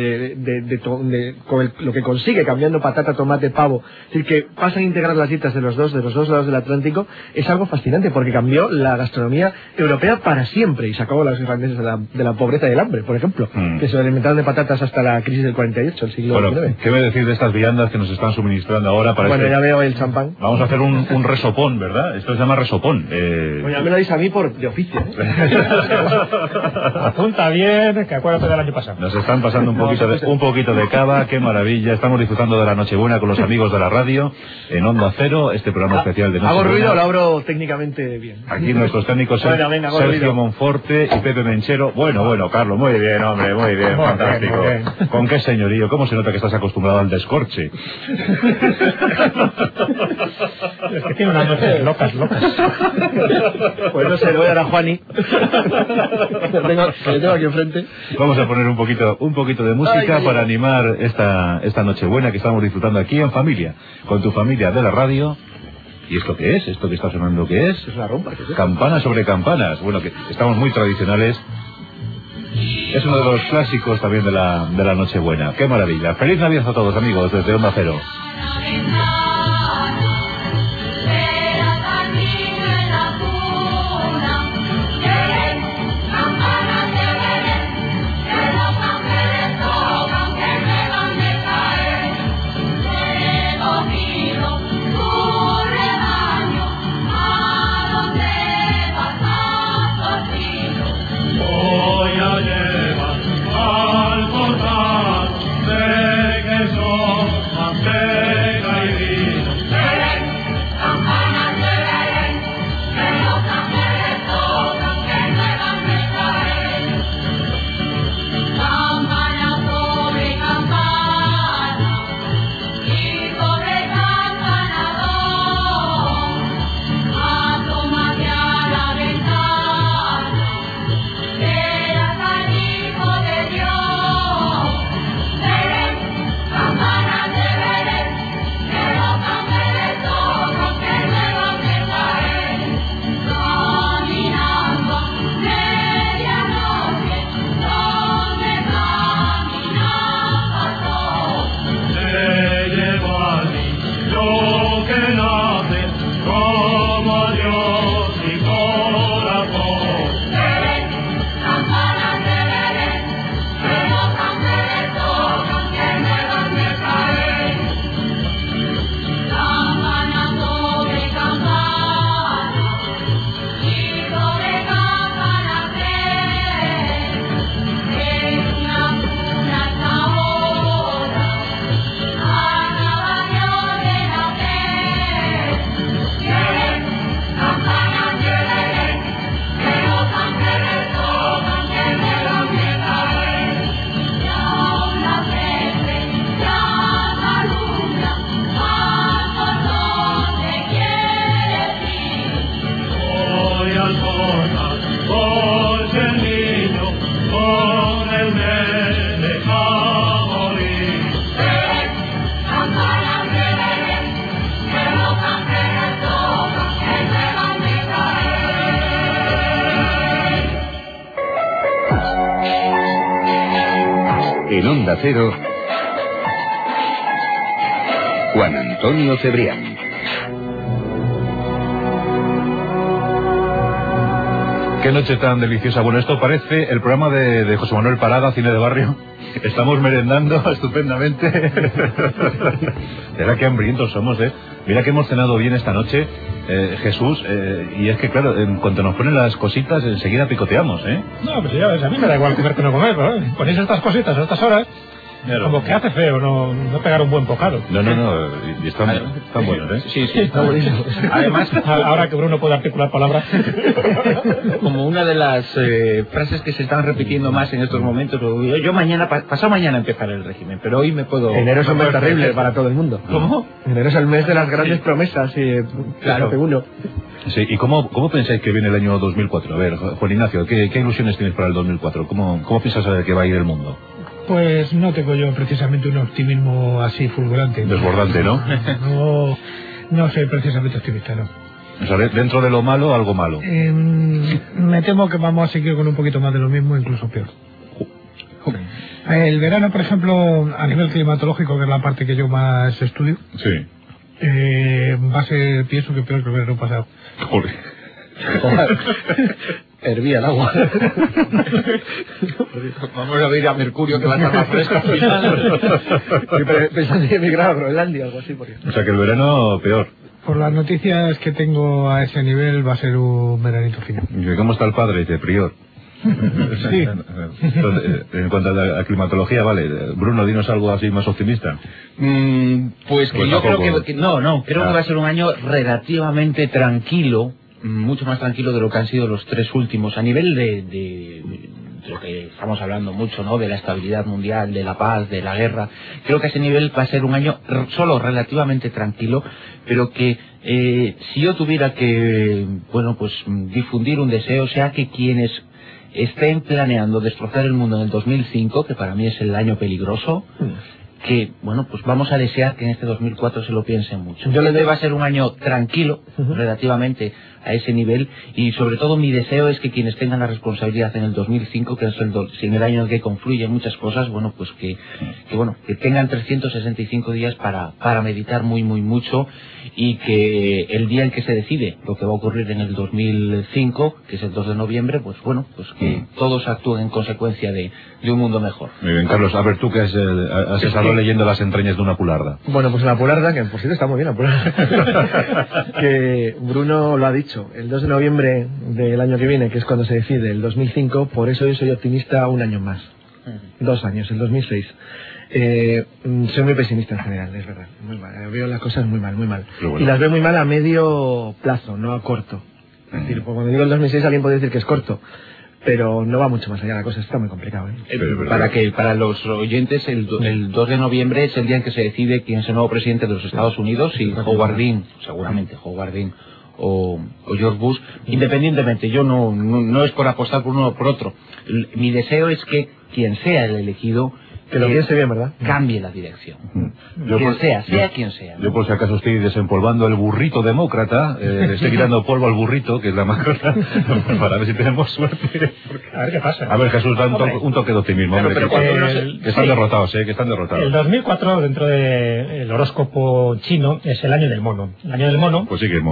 con lo que consigue cambiando patata, tomate, pavo, es decir que pasan a integrar las dietas de los dos lados del Atlántico, es algo fascinante porque cambió la gastronomía europea para siempre y sacó las irlandeses de la pobreza y el hambre, por ejemplo, que se alimentaron de patatas hasta la crisis del 48, el siglo XIX. ¿Qué me decís de estas viandas que nos están suministrando ahora para ya veo el champán. Vamos a hacer un resopón, ¿verdad? Esto se llama resopón. Ya me lo dais a mí de oficio. Apunta bien, que acuérdate del año pasado. Nos están pasando un poquito de cava, qué maravilla. Estamos disfrutando de la Nochebuena con los amigos de la radio en Onda Cero, este programa especial de Nochebuena. ¿Hago ruido o lo abro técnicamente bien? Aquí nuestros técnicos son Sergio Monforte y Pepe Menchero. Bueno, Carlos, muy bien, hombre, muy bien, fantástico. Muy bien. ¿Con qué señorío? ¿Cómo se nota que estás acostumbrado al descorche? Es que tiene unas noches locas. Pues no sé, le voy a dar a Juani. que le tengo aquí enfrente. Vamos a poner un poquito de música para animar esta Nochebuena que estamos disfrutando aquí en familia, con tu familia de la radio. ¿Y esto qué es? ¿Esto que está sonando qué es? Es una rompa. Campanas sobre campanas. Bueno, que estamos muy tradicionales. Es uno de los clásicos también de la Nochebuena. ¡Qué maravilla! ¡Feliz Navidad a todos, amigos, desde Onda Cero! Al cortar, sé que son manteca y Onda Cero, Juan Antonio Cebrián. Qué noche tan deliciosa. Bueno, esto parece el programa de José Manuel Parada, Cine de Barrio. Estamos merendando estupendamente. Verá qué hambrientos somos, ¿eh? Mira que hemos cenado bien esta noche, Jesús, y es que claro, en cuanto nos ponen las cositas, enseguida picoteamos, ¿eh? No, pues ya ves, a mí me da igual comer que no comer, ¿no? Ponéis estas cositas a estas horas, claro. Como que hace feo no pegar un buen bocado. No, y están buenos, ¿eh? Sí, está buenísimo. Además, ahora que Bruno puede articular palabras. Como una de las frases que se están repitiendo más en estos momentos, yo mañana, pasado mañana empezaré el régimen, pero hoy me puedo... Enero es un mes terrible para todo el mundo. ¿Cómo? Enero es el mes de las grandes promesas y claro. uno. Sí, ¿y cómo pensáis que viene el año 2004? A ver, Juan Ignacio, ¿qué ilusiones tienes para el 2004? ¿Cómo piensas que va a ir el mundo? Pues no tengo yo precisamente un optimismo así fulgurante. Desbordante, ¿no? No soy precisamente optimista, no. O sea, dentro de lo malo, algo malo. Me temo que vamos a seguir con un poquito más de lo mismo, incluso peor. El verano, por ejemplo, a nivel climatológico, que es la parte que yo más estudio, sí. Va a ser, pienso que peor que el verano pasado. Joder. Hervía el agua. Vamos a ir a Mercurio, que va a estar más fresco al final. Pensando en emigrar a Groenlandia, algo así. O sea que el verano peor. Por las noticias que tengo a ese nivel, va a ser un veranito fino. ¿Y cómo está el padre de Prior? Sí. Entonces, en cuanto a la climatología, vale. Bruno, dinos algo así más optimista. Pues que yo creo que creo que va a ser un año relativamente tranquilo, mucho más tranquilo de lo que han sido los 3 últimos, a nivel de lo que estamos hablando mucho, ¿no? De la estabilidad mundial, de la paz, de la guerra. Creo que a ese nivel va a ser un año solo relativamente tranquilo, pero que si yo tuviera que, difundir un deseo, sea que quienes estén planeando destrozar el mundo en el 2005, que para mí es el año peligroso, que, pues vamos a desear que en este 2004 se lo piensen mucho. Yo le doy va a ser un año tranquilo, relativamente a ese nivel, y sobre todo mi deseo es que quienes tengan la responsabilidad en el 2005, que es el año en el que confluyen muchas cosas, que tengan 365 días para meditar muy mucho, y que el día en que se decide lo que va a ocurrir en el 2005, que es el 2 de noviembre, que todos actúen en consecuencia de un mundo mejor. Muy bien, Carlos, a ver, tú que has estado leyendo las entrañas de una pularda. Bueno, pues una pularda, que por cierto está muy bien la pularda, que Bruno lo ha dicho, el 2 de noviembre del año que viene, que es cuando se decide el 2005, por eso yo soy optimista un año más. 2 años, el 2006. Soy muy pesimista en general, es verdad, muy mal. Veo las cosas muy mal. Bueno. Y las veo muy mal a medio plazo, no a corto. Es decir, cuando digo el 2006 alguien puede decir que es corto, pero no va mucho más allá, la cosa está muy complicada. Para los oyentes, el 2 de noviembre es el día en que se decide quién es el nuevo presidente de los Estados Unidos, y Howard Dean, seguramente Howard Dean o George Bush, independientemente. Yo no es por apostar por uno o por otro. Mi deseo es que quien sea el elegido, que lo piense bien, ¿verdad? Cambie la dirección. Quien sea. Yo por si acaso estoy desempolvando el burrito demócrata, le estoy quitando polvo al burrito, que es la macrona, para ver si tenemos suerte. A ver qué pasa. A ver, Jesús, da un toque de optimismo, hombre, que están derrotados, que están derrotados. El 2004, dentro del horóscopo chino, es el año del mono. El año del mono... Pues sí que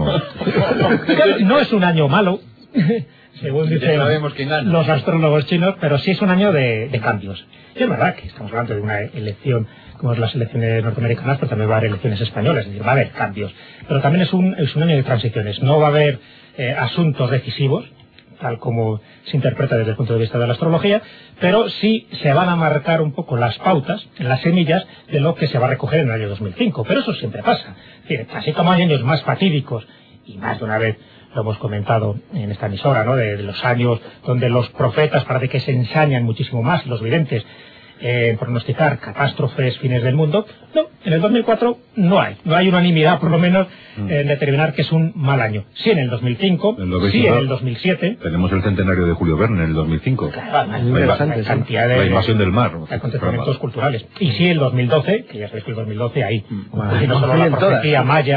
no es un año malo, según dicen los astrólogos chinos, pero sí es un año de cambios. Y es verdad que estamos hablando de una elección como es las elecciones norteamericanas, pero también va a haber elecciones españolas, es decir, va a haber cambios. Pero también es un año de transiciones, no va a haber asuntos decisivos, tal como se interpreta desde el punto de vista de la astrología, pero sí se van a marcar un poco las pautas, las semillas de lo que se va a recoger en el año 2005. Pero eso siempre pasa. Es decir, así como hay años más fatídicos, y más de una vez lo hemos comentado en esta emisora, ¿no? De los años donde los profetas parece que se ensañan muchísimo más, los videntes, pronosticar catástrofes, fines del mundo. No, en el 2004 no hay unanimidad, por lo menos, en determinar que es un mal año. Sí en el 2005, sí en el 2007. Tenemos el centenario de Julio Verne en el 2005. Claro, hay cantidad de... La invasión del mar. Acontecimientos culturales. Y sí el 2012, que ya sabéis que el 2012 ahí. No solo la profecía maya,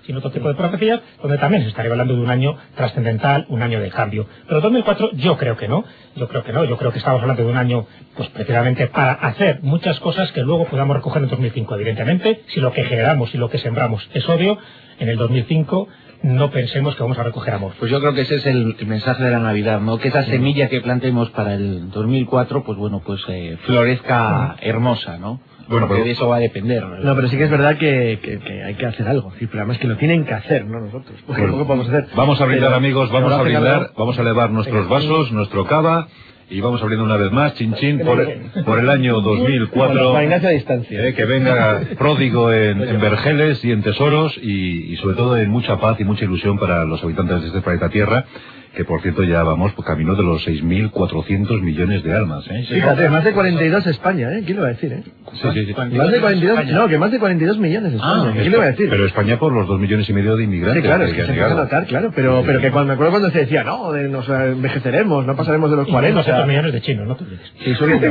sin otro tipo de profecías, donde también se estaría hablando de un año trascendental, un año de cambio. Pero 2004 yo creo que no, yo creo que estamos hablando de un año, pues precisamente para hacer muchas cosas que luego podamos recoger en 2005. Evidentemente, si lo que generamos y lo que sembramos es odio, en el 2005 no pensemos que vamos a recoger amor. Pues yo creo que ese es el mensaje de la Navidad, ¿no? Que esa semilla que plantemos para el 2004, pues bueno, pues florezca hermosa, ¿no? Bueno, porque de eso va a depender, ¿no? No, pero sí que es verdad que hay que hacer algo. Sí, pero además que lo tienen que hacer, no nosotros. Porque Bueno, luego podemos hacer. Vamos a brindar, Pero- amigos, pero vamos a hacen brindar, algo. vamos a elevar nuestros vasos, nuestro cava, y vamos abriendo una vez más, chin chin, por el año 2004. Para Ignacio a distancia. Que venga pródigo en vergeles y en tesoros y sobre todo en mucha paz y mucha ilusión para los habitantes de este planeta Tierra, que por cierto ya vamos por camino de los 6.400 millones de almas. Fíjate, más de 42 España, ¿eh? ¿Quién lo va a decir, eh? Sí. Más de 42, no, que más de 42 millones España. ¿Quién lo va a decir? Pero España por los 2,5 millones de inmigrantes. Sí, claro, es que que han se empieza a llegado. notar, claro, pero que cuando me acuerdo cuando se decía, no, nos envejeceremos, no pasaremos de los Y 40, 200 millones de chinos, no te olvides. y subiendo.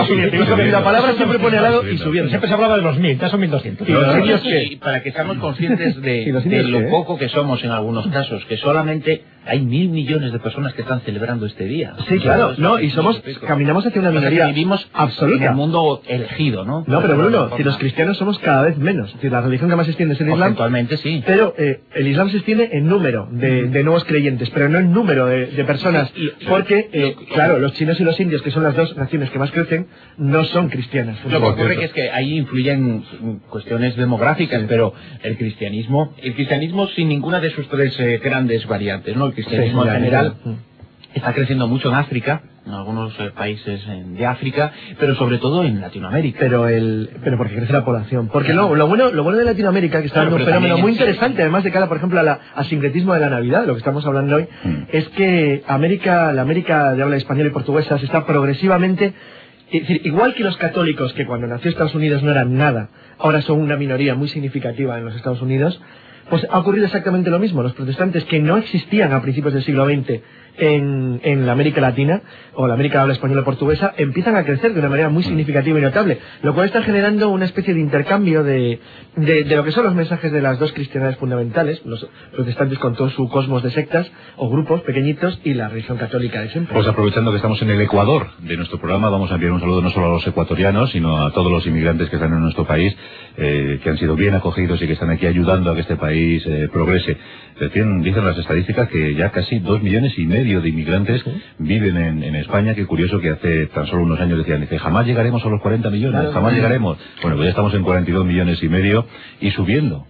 La palabra siempre pone al lado y subiendo. Siempre se hablaba de los 1000, ya son 1200. Y los indios Y que... para que seamos conscientes ¿Y de los indios lo qué, poco que somos en algunos casos, que solamente hay 1.000 millones de personas que están celebrando este día. Sí, claro, no, y caminamos hacia una minoría vivimos absoluta. en el mundo elegido, ¿no? No, pero Bruno, si los cristianos somos cada vez menos, es decir, la religión que más se extiende es el Islam, Actualmente sí. pero el Islam se extiende en número de nuevos creyentes, pero no en número de personas, porque, claro, los chinos y los indios, que son las dos naciones que más crecen, no son cristianas. Lo que ocurre que es que ahí influyen cuestiones demográficas, pero el cristianismo sin ninguna de sus tres grandes variantes, ¿no? El cristianismo Sí, en ya, general ya. está creciendo mucho en África, en algunos países de África, pero sobre todo en Latinoamérica. Pero porque crece la población. Porque lo bueno de Latinoamérica, que está dando un pero fenómeno también muy en- interesante, además de cara, por ejemplo, al sincretismo de la Navidad, de lo que estamos hablando hoy, es que la América de habla española y portuguesa se está progresivamente, es decir, igual que los católicos, que cuando nació Estados Unidos no eran nada, ahora son una minoría muy significativa en los Estados Unidos, pues ha ocurrido exactamente lo mismo. Los protestantes que no existían a principios del siglo XX en la América Latina, o la América de habla española y portuguesa, empiezan a crecer de una manera muy significativa y notable, lo cual está generando una especie de intercambio de lo que son los mensajes de las dos cristiandades fundamentales, los protestantes con todo su cosmos de sectas o grupos pequeñitos, y la religión católica de siempre. Pues aprovechando que estamos en el Ecuador de nuestro programa, vamos a enviar un saludo no solo a los ecuatorianos, sino a todos los inmigrantes que están en nuestro país, que han sido bien acogidos y que están aquí ayudando a que este país progrese. Dicen las estadísticas que ya casi 2,5 millones de inmigrantes viven en España. Qué curioso que hace tan solo unos años dice, jamás llegaremos a los 40 millones, jamás llegaremos. Bueno, pues ya estamos en 42,5 millones y subiendo.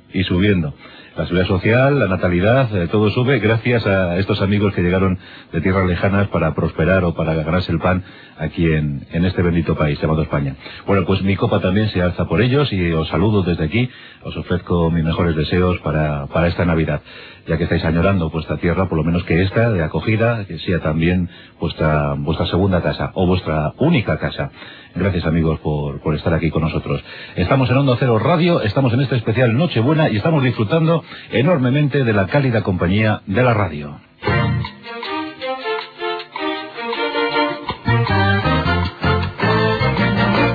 La seguridad social, la natalidad, todo sube gracias a estos amigos que llegaron de tierras lejanas para prosperar o para ganarse el pan aquí en este bendito país llamado España. Bueno, pues mi copa también se alza por ellos y os saludo desde aquí, os ofrezco mis mejores deseos para esta Navidad, ya que estáis añorando vuestra tierra, por lo menos que esta de acogida, que sea también vuestra segunda casa o vuestra única casa. Gracias, amigos, por estar aquí con nosotros. Estamos en Onda Cero Radio, estamos en este especial Nochebuena y estamos disfrutando enormemente de la cálida compañía de la radio.